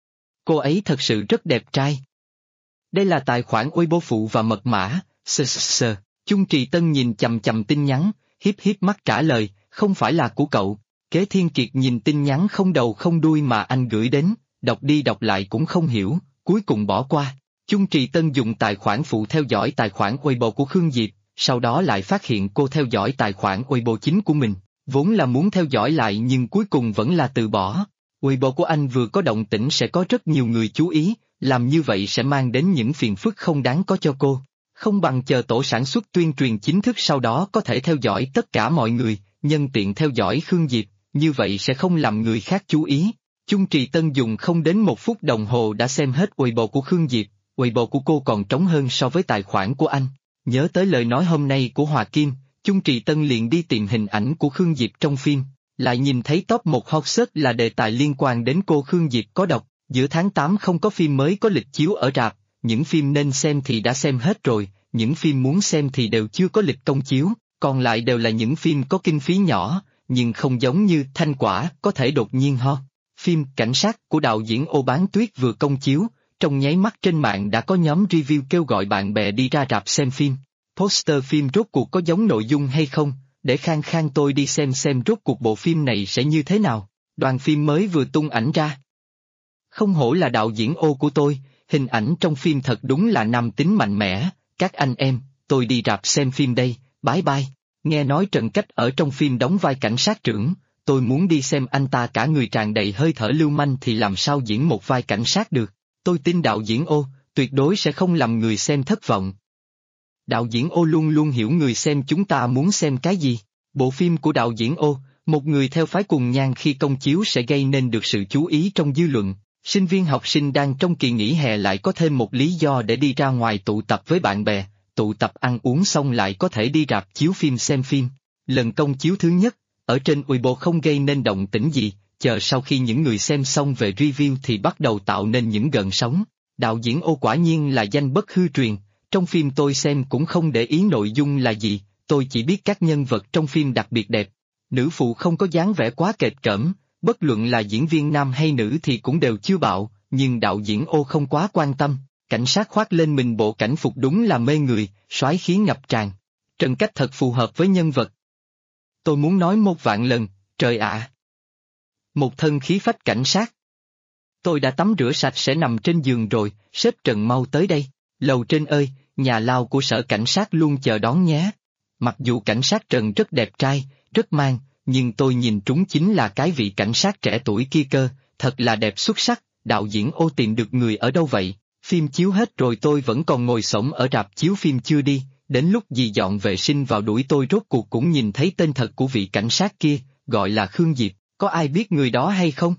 Cô ấy thật sự rất đẹp trai. Đây là tài khoản Weibo phụ và mật mã, sờ. Chung Trì Tân nhìn chằm chằm tin nhắn, hiếp hiếp mắt trả lời, không phải là của cậu. Kế Thiên Kiệt nhìn tin nhắn không đầu không đuôi mà anh gửi đến, đọc đi đọc lại cũng không hiểu, cuối cùng bỏ qua. Chung Trì Tân dùng tài khoản phụ theo dõi tài khoản Weibo của Khương Diệp, sau đó lại phát hiện cô theo dõi tài khoản Weibo chính của mình, vốn là muốn theo dõi lại nhưng cuối cùng vẫn là từ bỏ. Weibo của anh vừa có động tĩnh sẽ có rất nhiều người chú ý, làm như vậy sẽ mang đến những phiền phức không đáng có cho cô. Không bằng chờ tổ sản xuất tuyên truyền chính thức sau đó có thể theo dõi tất cả mọi người, nhân tiện theo dõi Khương Diệp, như vậy sẽ không làm người khác chú ý. Chung Trì Tân dùng không đến 1 phút đồng hồ đã xem hết Weibo của Khương Diệp, Weibo của cô còn trống hơn so với tài khoản của anh. Nhớ tới lời nói hôm nay của Hòa Kim, Chung Trì Tân liền đi tìm hình ảnh của Khương Diệp trong phim, lại nhìn thấy top 1 hot search là đề tài liên quan đến cô Khương Diệp có độc, giữa tháng 8 không có phim mới có lịch chiếu ở rạp, những phim nên xem thì đã xem hết rồi, những phim muốn xem thì đều chưa có lịch công chiếu, còn lại đều là những phim có kinh phí nhỏ, nhưng không giống như Thanh Quả có thể đột nhiên hot. Phim Cảnh sát của đạo diễn Ô Bán Tuyết vừa công chiếu, trong nháy mắt trên mạng đã có nhóm review kêu gọi bạn bè đi ra rạp xem phim. Poster phim rốt cuộc có giống nội dung hay không, để khang khang tôi đi xem rốt cuộc bộ phim này sẽ như thế nào. Đoàn phim mới vừa tung ảnh ra. Không hổ là đạo diễn Ô của tôi, hình ảnh trong phim thật đúng là nam tính mạnh mẽ, các anh em, tôi đi rạp xem phim đây, bye bye. Nghe nói Trần Cách ở trong phim đóng vai cảnh sát trưởng, tôi muốn đi xem anh ta cả người tràn đầy hơi thở lưu manh thì làm sao diễn một vai cảnh sát được, tôi tin đạo diễn Ô, tuyệt đối sẽ không làm người xem thất vọng. Đạo diễn Ô luôn luôn hiểu người xem chúng ta muốn xem cái gì. Bộ phim của đạo diễn Ô, một người theo phái cùng nhang khi công chiếu sẽ gây nên được sự chú ý trong dư luận. Sinh viên học sinh đang trong kỳ nghỉ hè lại có thêm một lý do để đi ra ngoài tụ tập với bạn bè, tụ tập ăn uống xong lại có thể đi rạp chiếu phim xem phim. Lần công chiếu thứ nhất, ở trên Weibo không gây nên động tĩnh gì, chờ sau khi những người xem xong về review thì bắt đầu tạo nên những gợn sóng. Đạo diễn Ô quả nhiên là danh bất hư truyền, trong phim tôi xem cũng không để ý nội dung là gì, tôi chỉ biết các nhân vật trong phim đặc biệt đẹp. Nữ phụ không có dáng vẻ quá kệch cỡm, bất luận là diễn viên nam hay nữ thì cũng đều chưa bạo, nhưng đạo diễn Ô không quá quan tâm, cảnh sát khoác lên mình bộ cảnh phục đúng là mê người, soái khí ngập tràn. Trần Cách thật phù hợp với nhân vật. Tôi muốn nói 1.000.000 lần, trời ạ! Một thân khí phách cảnh sát. Tôi đã tắm rửa sạch sẽ nằm trên giường rồi, sếp Trần mau tới đây, lầu trên ơi, nhà lao của sở cảnh sát luôn chờ đón nhé. Mặc dù cảnh sát Trần rất đẹp trai, rất mang, nhưng tôi nhìn trúng chính là cái vị cảnh sát trẻ tuổi kia cơ, thật là đẹp xuất sắc, đạo diễn Ô tìm được người ở đâu vậy? Phim chiếu hết rồi tôi vẫn còn ngồi xổm ở rạp chiếu phim chưa đi, đến lúc dì dọn vệ sinh vào đuổi tôi rốt cuộc cũng nhìn thấy tên thật của vị cảnh sát kia, gọi là Khương Diệp, có ai biết người đó hay không?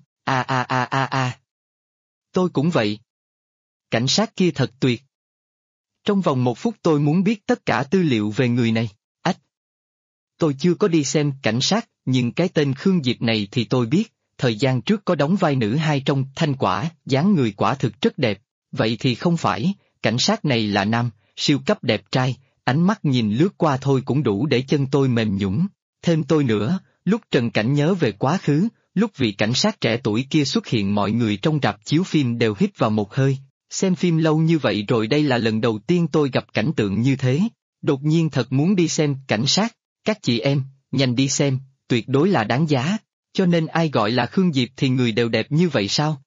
Tôi cũng vậy. Cảnh sát kia thật tuyệt. Trong vòng 1 phút tôi muốn biết tất cả tư liệu về người này. Tôi chưa có đi xem cảnh sát, nhưng cái tên Khương Diệp này thì tôi biết, thời gian trước có đóng vai nữ 2 trong Thanh Quả, dáng người quả thực rất đẹp, vậy thì không phải, cảnh sát này là nam, siêu cấp đẹp trai, ánh mắt nhìn lướt qua thôi cũng đủ để chân tôi mềm nhũn. Thêm tôi nữa, lúc Trần Cảnh nhớ về quá khứ, lúc vị cảnh sát trẻ tuổi kia xuất hiện mọi người trong rạp chiếu phim đều hít vào một hơi. Xem phim lâu như vậy rồi đây là lần đầu tiên tôi gặp cảnh tượng như thế. Đột nhiên thật muốn đi xem cảnh sát. Các chị em, nhanh đi xem, tuyệt đối là đáng giá. Cho nên ai gọi là Khương Diệp thì người đều đẹp như vậy sao?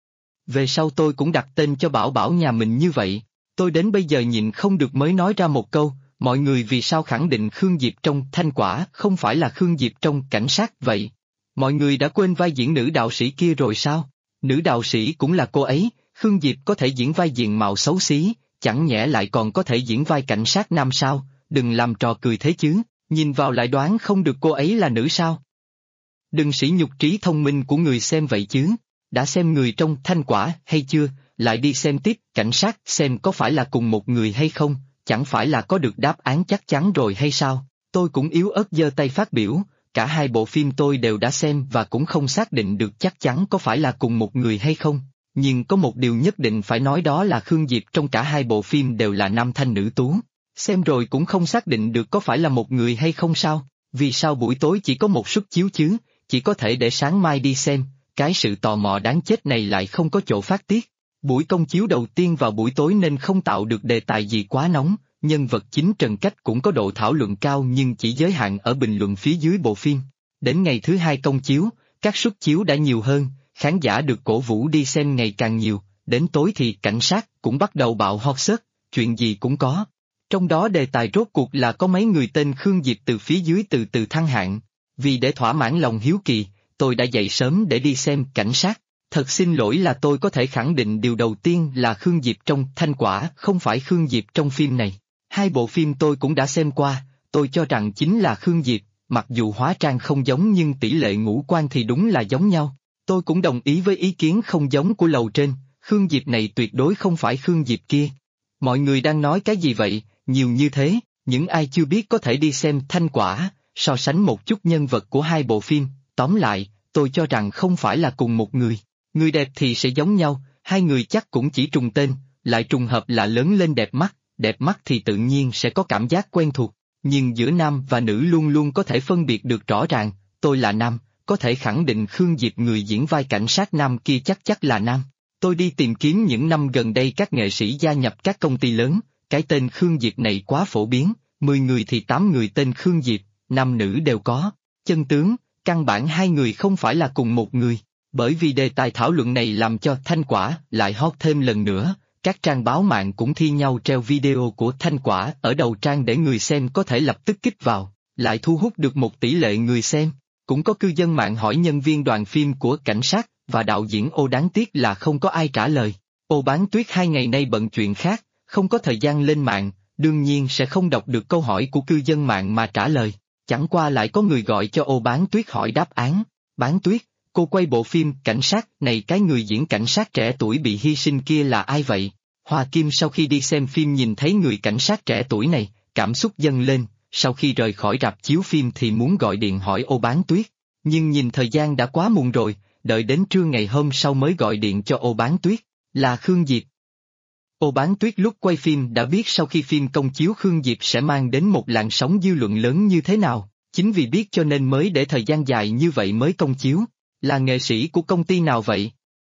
Về sau tôi cũng đặt tên cho Bảo Bảo nhà mình như vậy. Tôi đến bây giờ nhịn không được mới nói ra một câu, mọi người vì sao khẳng định Khương Diệp trong Thanh Quả không phải là Khương Diệp trong cảnh sát vậy? Mọi người đã quên vai diễn nữ đạo sĩ kia rồi sao? Nữ đạo sĩ cũng là cô ấy, Khương Diệp có thể diễn vai diện mạo xấu xí, chẳng nhẽ lại còn có thể diễn vai cảnh sát nam sao? Đừng làm trò cười thế chứ, nhìn vào lại đoán không được cô ấy là nữ sao? Đừng sỉ nhục trí thông minh của người xem vậy chứ. Đã xem người trong Thanh Quả hay chưa, lại đi xem tiếp cảnh sát xem có phải là cùng một người hay không, chẳng phải là có được đáp án chắc chắn rồi hay sao? Tôi cũng yếu ớt giơ tay phát biểu, cả hai bộ phim tôi đều đã xem và cũng không xác định được chắc chắn có phải là cùng một người hay không. Nhưng có một điều nhất định phải nói đó là Khương Diệp trong cả hai bộ phim đều là nam thanh nữ tú. Xem rồi cũng không xác định được có phải là một người hay không sao? Vì sao buổi tối chỉ có một suất chiếu chứ, chỉ có thể để sáng mai đi xem, cái sự tò mò đáng chết này lại không có chỗ phát tiết. Buổi công chiếu đầu tiên vào buổi tối nên không tạo được đề tài gì quá nóng, nhân vật chính Trần Cách cũng có độ thảo luận cao nhưng chỉ giới hạn ở bình luận phía dưới bộ phim. Đến ngày thứ hai công chiếu, các suất chiếu đã nhiều hơn, khán giả được cổ vũ đi xem ngày càng nhiều, đến tối thì cảnh sát cũng bắt đầu bạo hot search, chuyện gì cũng có. Trong đó đề tài rốt cuộc là có mấy người tên Khương Diệp từ phía dưới từ từ thăng hạng. Vì để thỏa mãn lòng hiếu kỳ, tôi đã dậy sớm để đi xem cảnh sát. Thật xin lỗi là tôi có thể khẳng định điều đầu tiên là Khương Diệp trong Thanh Quả không phải Khương Diệp trong phim này. Hai bộ phim tôi cũng đã xem qua, tôi cho rằng chính là Khương Diệp, mặc dù hóa trang không giống nhưng tỷ lệ ngũ quan thì đúng là giống nhau. Tôi cũng đồng ý với ý kiến không giống của lầu trên, Khương Diệp này tuyệt đối không phải Khương Diệp kia. Mọi người đang nói cái gì vậy, nhiều như thế, những ai chưa biết có thể đi xem Thanh Quả, so sánh một chút nhân vật của hai bộ phim, tóm lại, tôi cho rằng không phải là cùng một người. Người đẹp thì sẽ giống nhau, hai người chắc cũng chỉ trùng tên, lại trùng hợp là lớn lên đẹp mắt thì tự nhiên sẽ có cảm giác quen thuộc, nhưng giữa nam và nữ luôn luôn có thể phân biệt được rõ ràng, tôi là nam, có thể khẳng định Khương Diệp người diễn vai cảnh sát nam kia chắc là nam. Tôi đi tìm kiếm những năm gần đây các nghệ sĩ gia nhập các công ty lớn, cái tên Khương Diệp này quá phổ biến, 10 người thì 8 người tên Khương Diệp, nam nữ đều có. Chân tướng, căn bản hai người không phải là cùng một người. Bởi vì đề tài thảo luận này làm cho Thanh Quả lại hot thêm lần nữa, các trang báo mạng cũng thi nhau treo video của Thanh Quả ở đầu trang để người xem có thể lập tức kích vào, lại thu hút được một tỷ lệ người xem. Cũng có cư dân mạng hỏi nhân viên đoàn phim của cảnh sát và đạo diễn Ô, đáng tiếc là không có ai trả lời. Ô Bán Tuyết 2 ngày nay bận chuyện khác, không có thời gian lên mạng, đương nhiên sẽ không đọc được câu hỏi của cư dân mạng mà trả lời. Chẳng qua lại có người gọi cho Ô Bán Tuyết hỏi đáp án. Bán Tuyết, cô quay bộ phim cảnh sát này, cái người diễn cảnh sát trẻ tuổi bị hy sinh kia là ai vậy? Hoa Kim sau khi đi xem phim nhìn thấy người cảnh sát trẻ tuổi này, cảm xúc dâng lên, sau khi rời khỏi rạp chiếu phim thì muốn gọi điện hỏi Ô Bán Tuyết, nhưng nhìn thời gian đã quá muộn rồi, đợi đến trưa ngày hôm sau mới gọi điện cho Ô Bán Tuyết, là Khương Diệp. Ô Bán Tuyết lúc quay phim đã biết sau khi phim công chiếu Khương Diệp sẽ mang đến một làn sóng dư luận lớn như thế nào, chính vì biết cho nên mới để thời gian dài như vậy mới công chiếu. Là nghệ sĩ của công ty nào vậy?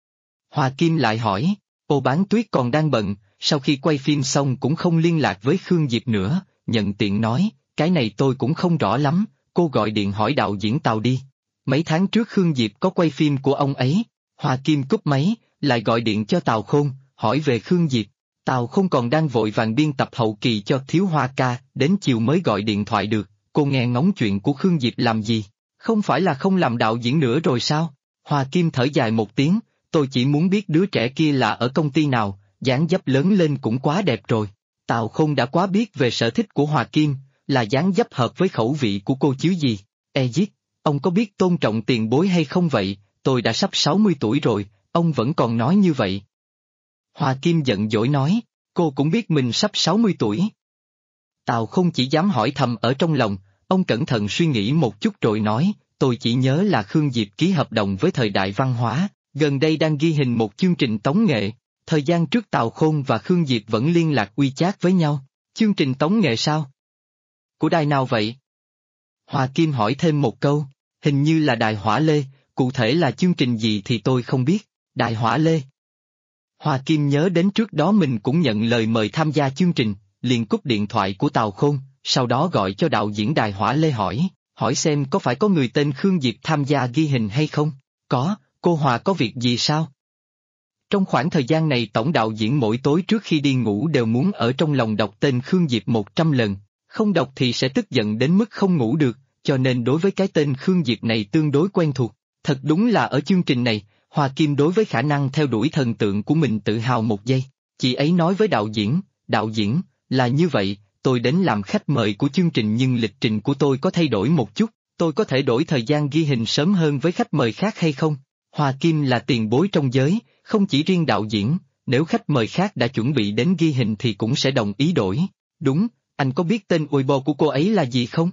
Hoa Kim lại hỏi. Ô Bán Tuyết còn đang bận, sau khi quay phim xong cũng không liên lạc với Khương Diệp nữa, nhận tiện nói, cái này tôi cũng không rõ lắm, cô gọi điện hỏi đạo diễn Tào đi. Mấy tháng trước Khương Diệp có quay phim của ông ấy. Hoa Kim cúp máy, lại gọi điện cho Tào Khôn, hỏi về Khương Diệp. Tào Khôn còn đang vội vàng biên tập hậu kỳ cho Thiếu Hoa ca, đến chiều mới gọi điện thoại được, cô nghe ngóng chuyện của Khương Diệp làm gì? Không phải là không làm đạo diễn nữa rồi sao? Hoa Kim thở dài một tiếng, tôi chỉ muốn biết đứa trẻ kia là ở công ty nào, dáng dấp lớn lên cũng quá đẹp rồi. Tào Khôn đã quá biết về sở thích của Hoa Kim, là dáng dấp hợp với khẩu vị của cô chứ gì. Ezit, ông có biết tôn trọng tiền bối hay không vậy? Tôi đã sắp 60 tuổi rồi, ông vẫn còn nói như vậy. Hoa Kim giận dỗi nói, cô cũng biết mình sắp 60 tuổi. Tào Khôn chỉ dám hỏi thầm ở trong lòng, ông cẩn thận suy nghĩ một chút rồi nói, tôi chỉ nhớ là Khương Diệp ký hợp đồng với Thời Đại Văn Hóa, gần đây đang ghi hình một chương trình tống nghệ, thời gian trước Tào Khôn và Khương Diệp vẫn liên lạc WeChat với nhau, Chương trình tống nghệ sao? Của đài nào vậy? Hòa Kim hỏi thêm một câu, hình như là đài Hỏa Lê, cụ thể là chương trình gì thì tôi không biết, đài Hỏa Lê. Hòa Kim nhớ đến trước đó mình cũng nhận lời mời tham gia chương trình, liền cúp điện thoại của Tào Khôn, sau đó gọi cho đạo diễn đài Hỏa Lê hỏi xem có phải có người tên Khương Diệp tham gia ghi hình hay không? Có, cô Hòa có việc gì sao? Trong khoảng thời gian này tổng đạo diễn mỗi tối trước khi đi ngủ đều muốn ở trong lòng đọc tên Khương Diệp 100 lần, không đọc thì sẽ tức giận đến mức không ngủ được, cho nên đối với cái tên Khương Diệp này tương đối quen thuộc. Thật đúng là ở chương trình này, Hòa Kim đối với khả năng theo đuổi thần tượng của mình tự hào một giây. Chị ấy nói với đạo diễn, là như vậy, tôi đến làm khách mời của chương trình nhưng lịch trình của tôi có thay đổi một chút, tôi có thể đổi thời gian ghi hình sớm hơn với khách mời khác hay không? Hòa Kim là tiền bối trong giới, không chỉ riêng đạo diễn, nếu khách mời khác đã chuẩn bị đến ghi hình thì cũng sẽ đồng ý đổi. Đúng, anh có biết tên Weibo của cô ấy là gì không?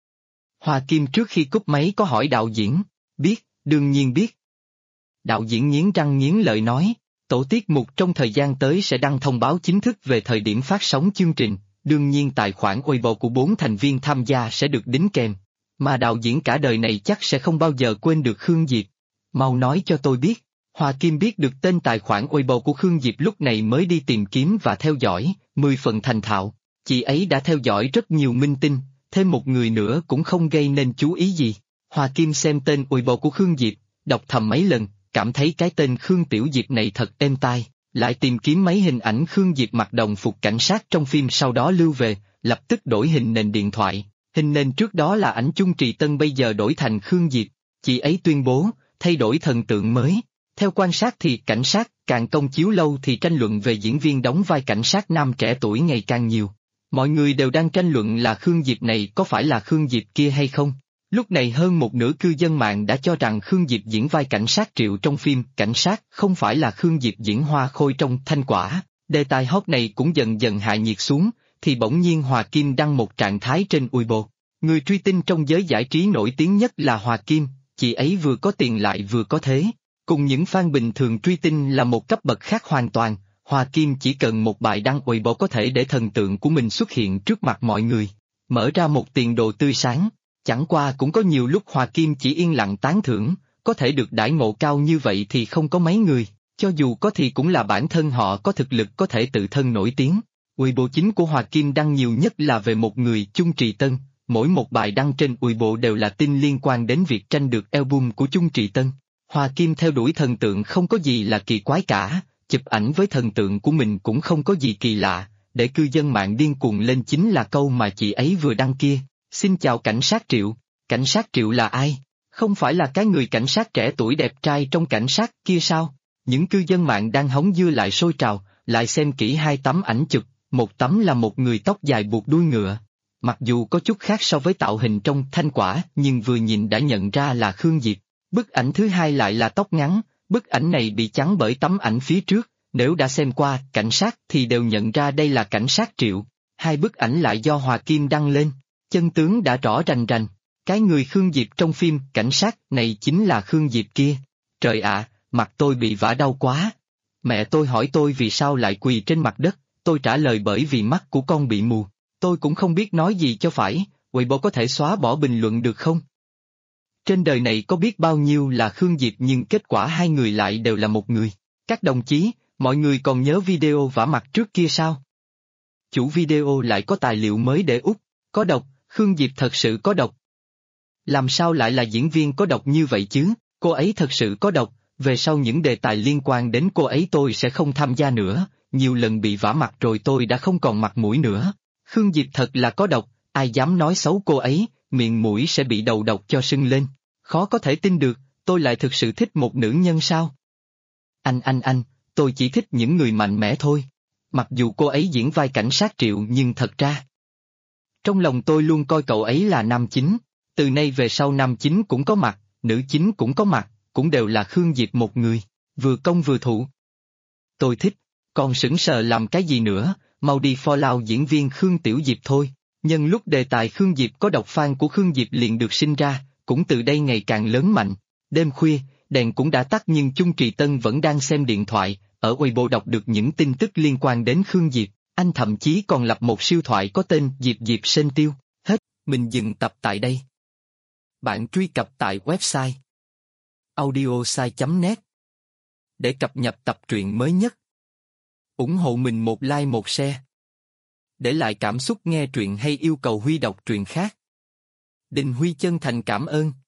Hòa Kim trước khi cúp máy có hỏi đạo diễn, biết, đương nhiên biết. Đạo diễn nghiến răng nghiến lợi nói, tổ tiết mục trong thời gian tới sẽ đăng thông báo chính thức về thời điểm phát sóng chương trình, đương nhiên tài khoản Weibo của 4 thành viên tham gia sẽ được đính kèm. Mà đạo diễn cả đời này chắc sẽ không bao giờ quên được Khương Diệp. Mau nói cho tôi biết. Hòa Kim biết được tên tài khoản Weibo của Khương Diệp lúc này mới đi tìm kiếm và theo dõi, 10 phần thành thạo. Chị ấy đã theo dõi rất nhiều minh tinh, thêm một người nữa cũng không gây nên chú ý gì. Hòa Kim xem tên Weibo của Khương Diệp, đọc thầm mấy lần, cảm thấy cái tên Khương Tiểu Diệp này thật êm tai, lại tìm kiếm mấy hình ảnh Khương Diệp mặc đồng phục cảnh sát trong phim sau đó lưu về, lập tức đổi hình nền điện thoại. Hình nền trước đó là ảnh Chung Trì Tân bây giờ đổi thành Khương Diệp, chị ấy tuyên bố, thay đổi thần tượng mới. Theo quan sát thì cảnh sát càng công chiếu lâu thì tranh luận về diễn viên đóng vai cảnh sát nam trẻ tuổi ngày càng nhiều. Mọi người đều đang tranh luận là Khương Diệp này có phải là Khương Diệp kia hay không. Lúc này hơn một nửa cư dân mạng đã cho rằng Khương Diệp diễn vai cảnh sát Triệu trong phim Cảnh sát không phải là Khương Diệp diễn Hoa Khôi trong Thanh Quả. Đề tài hot này cũng dần dần hạ nhiệt xuống, thì bỗng nhiên Hòa Kim đăng một trạng thái trên Weibo. Người truy tinh trong giới giải trí nổi tiếng nhất là Hòa Kim, chị ấy vừa có tiền lại vừa có thế. Cùng những fan bình thường truy tinh là một cấp bậc khác hoàn toàn, Hòa Kim chỉ cần một bài đăng Weibo có thể để thần tượng của mình xuất hiện trước mặt mọi người, mở ra một tiền đồ tươi sáng. Chẳng qua cũng có nhiều lúc Hòa Kim chỉ yên lặng tán thưởng, có thể được đãi ngộ cao như vậy thì không có mấy người, cho dù có thì cũng là bản thân họ có thực lực có thể tự thân nổi tiếng. Weibo chính của Hòa Kim đăng nhiều nhất là về một người Chung Trì Tân, mỗi một bài đăng trên Weibo đều là tin liên quan đến việc tranh được album của Chung Trì Tân. Hòa Kim theo đuổi thần tượng không có gì là kỳ quái cả, chụp ảnh với thần tượng của mình cũng không có gì kỳ lạ, để cư dân mạng điên cuồng lên chính là câu mà chị ấy vừa đăng kia. Xin chào cảnh sát Triệu. Cảnh sát Triệu là ai? Không phải là cái người cảnh sát trẻ tuổi đẹp trai trong cảnh sát kia sao? Những cư dân mạng đang hóng dưa lại sôi trào, lại xem kỹ hai tấm ảnh chụp, một tấm là một người tóc dài buộc đuôi ngựa. Mặc dù có chút khác so với tạo hình trong Thanh Quả nhưng vừa nhìn đã nhận ra là Khương Diệp. Bức ảnh thứ hai lại là tóc ngắn, bức ảnh này bị chắn bởi tấm ảnh phía trước, nếu đã xem qua cảnh sát thì đều nhận ra đây là cảnh sát Triệu. Hai bức ảnh lại do Hòa Kim đăng lên. Chân tướng đã rõ rành rành, cái người Khương Diệp trong phim cảnh sát này chính là Khương Diệp kia. Trời ạ, mặt tôi bị vả đau quá. Mẹ tôi hỏi tôi vì sao lại quỳ trên mặt đất, tôi trả lời bởi vì mắt của con bị mù. Tôi cũng không biết nói gì cho phải, Weibo có thể xóa bỏ bình luận được không? Trên đời này có biết bao nhiêu là Khương Diệp nhưng kết quả hai người lại đều là một người. Các đồng chí, mọi người còn nhớ video vả mặt trước kia sao? Chủ video lại có tài liệu mới để úp, có độc. Khương Diệp thật sự có độc. Làm sao lại là diễn viên có độc như vậy chứ, cô ấy thật sự có độc, về sau những đề tài liên quan đến cô ấy tôi sẽ không tham gia nữa, nhiều lần bị vả mặt rồi tôi đã không còn mặt mũi nữa. Khương Diệp thật là có độc, ai dám nói xấu cô ấy, miệng mũi sẽ bị đầu độc cho sưng lên. Khó có thể tin được, tôi lại thực sự thích một nữ nhân sao? Anh, tôi chỉ thích những người mạnh mẽ thôi. Mặc dù cô ấy diễn vai cảnh sát Triệu nhưng thật ra trong lòng tôi luôn coi cậu ấy là nam chính, từ nay về sau nam chính cũng có mặt, nữ chính cũng có mặt, cũng đều là Khương Diệp một người, vừa công vừa thủ. Tôi thích, còn sững sờ làm cái gì nữa, mau đi follow diễn viên Khương Tiểu Diệp thôi. Nhân lúc đề tài Khương Diệp có độc fan của Khương Diệp liền được sinh ra, cũng từ đây ngày càng lớn mạnh. Đêm khuya, đèn cũng đã tắt nhưng Chung Trì Tân vẫn đang xem điện thoại, ở Weibo đọc được những tin tức liên quan đến Khương Diệp. Anh thậm chí còn lập một siêu thoại có tên Diệp Diệp Sên Tiêu. Hết, mình dừng tập tại đây. Bạn truy cập tại website audiosai.net để cập nhật tập truyện mới nhất. Ủng hộ mình một like một share. Để lại cảm xúc nghe truyện hay yêu cầu Huy đọc truyện khác. Đình Huy chân thành cảm ơn.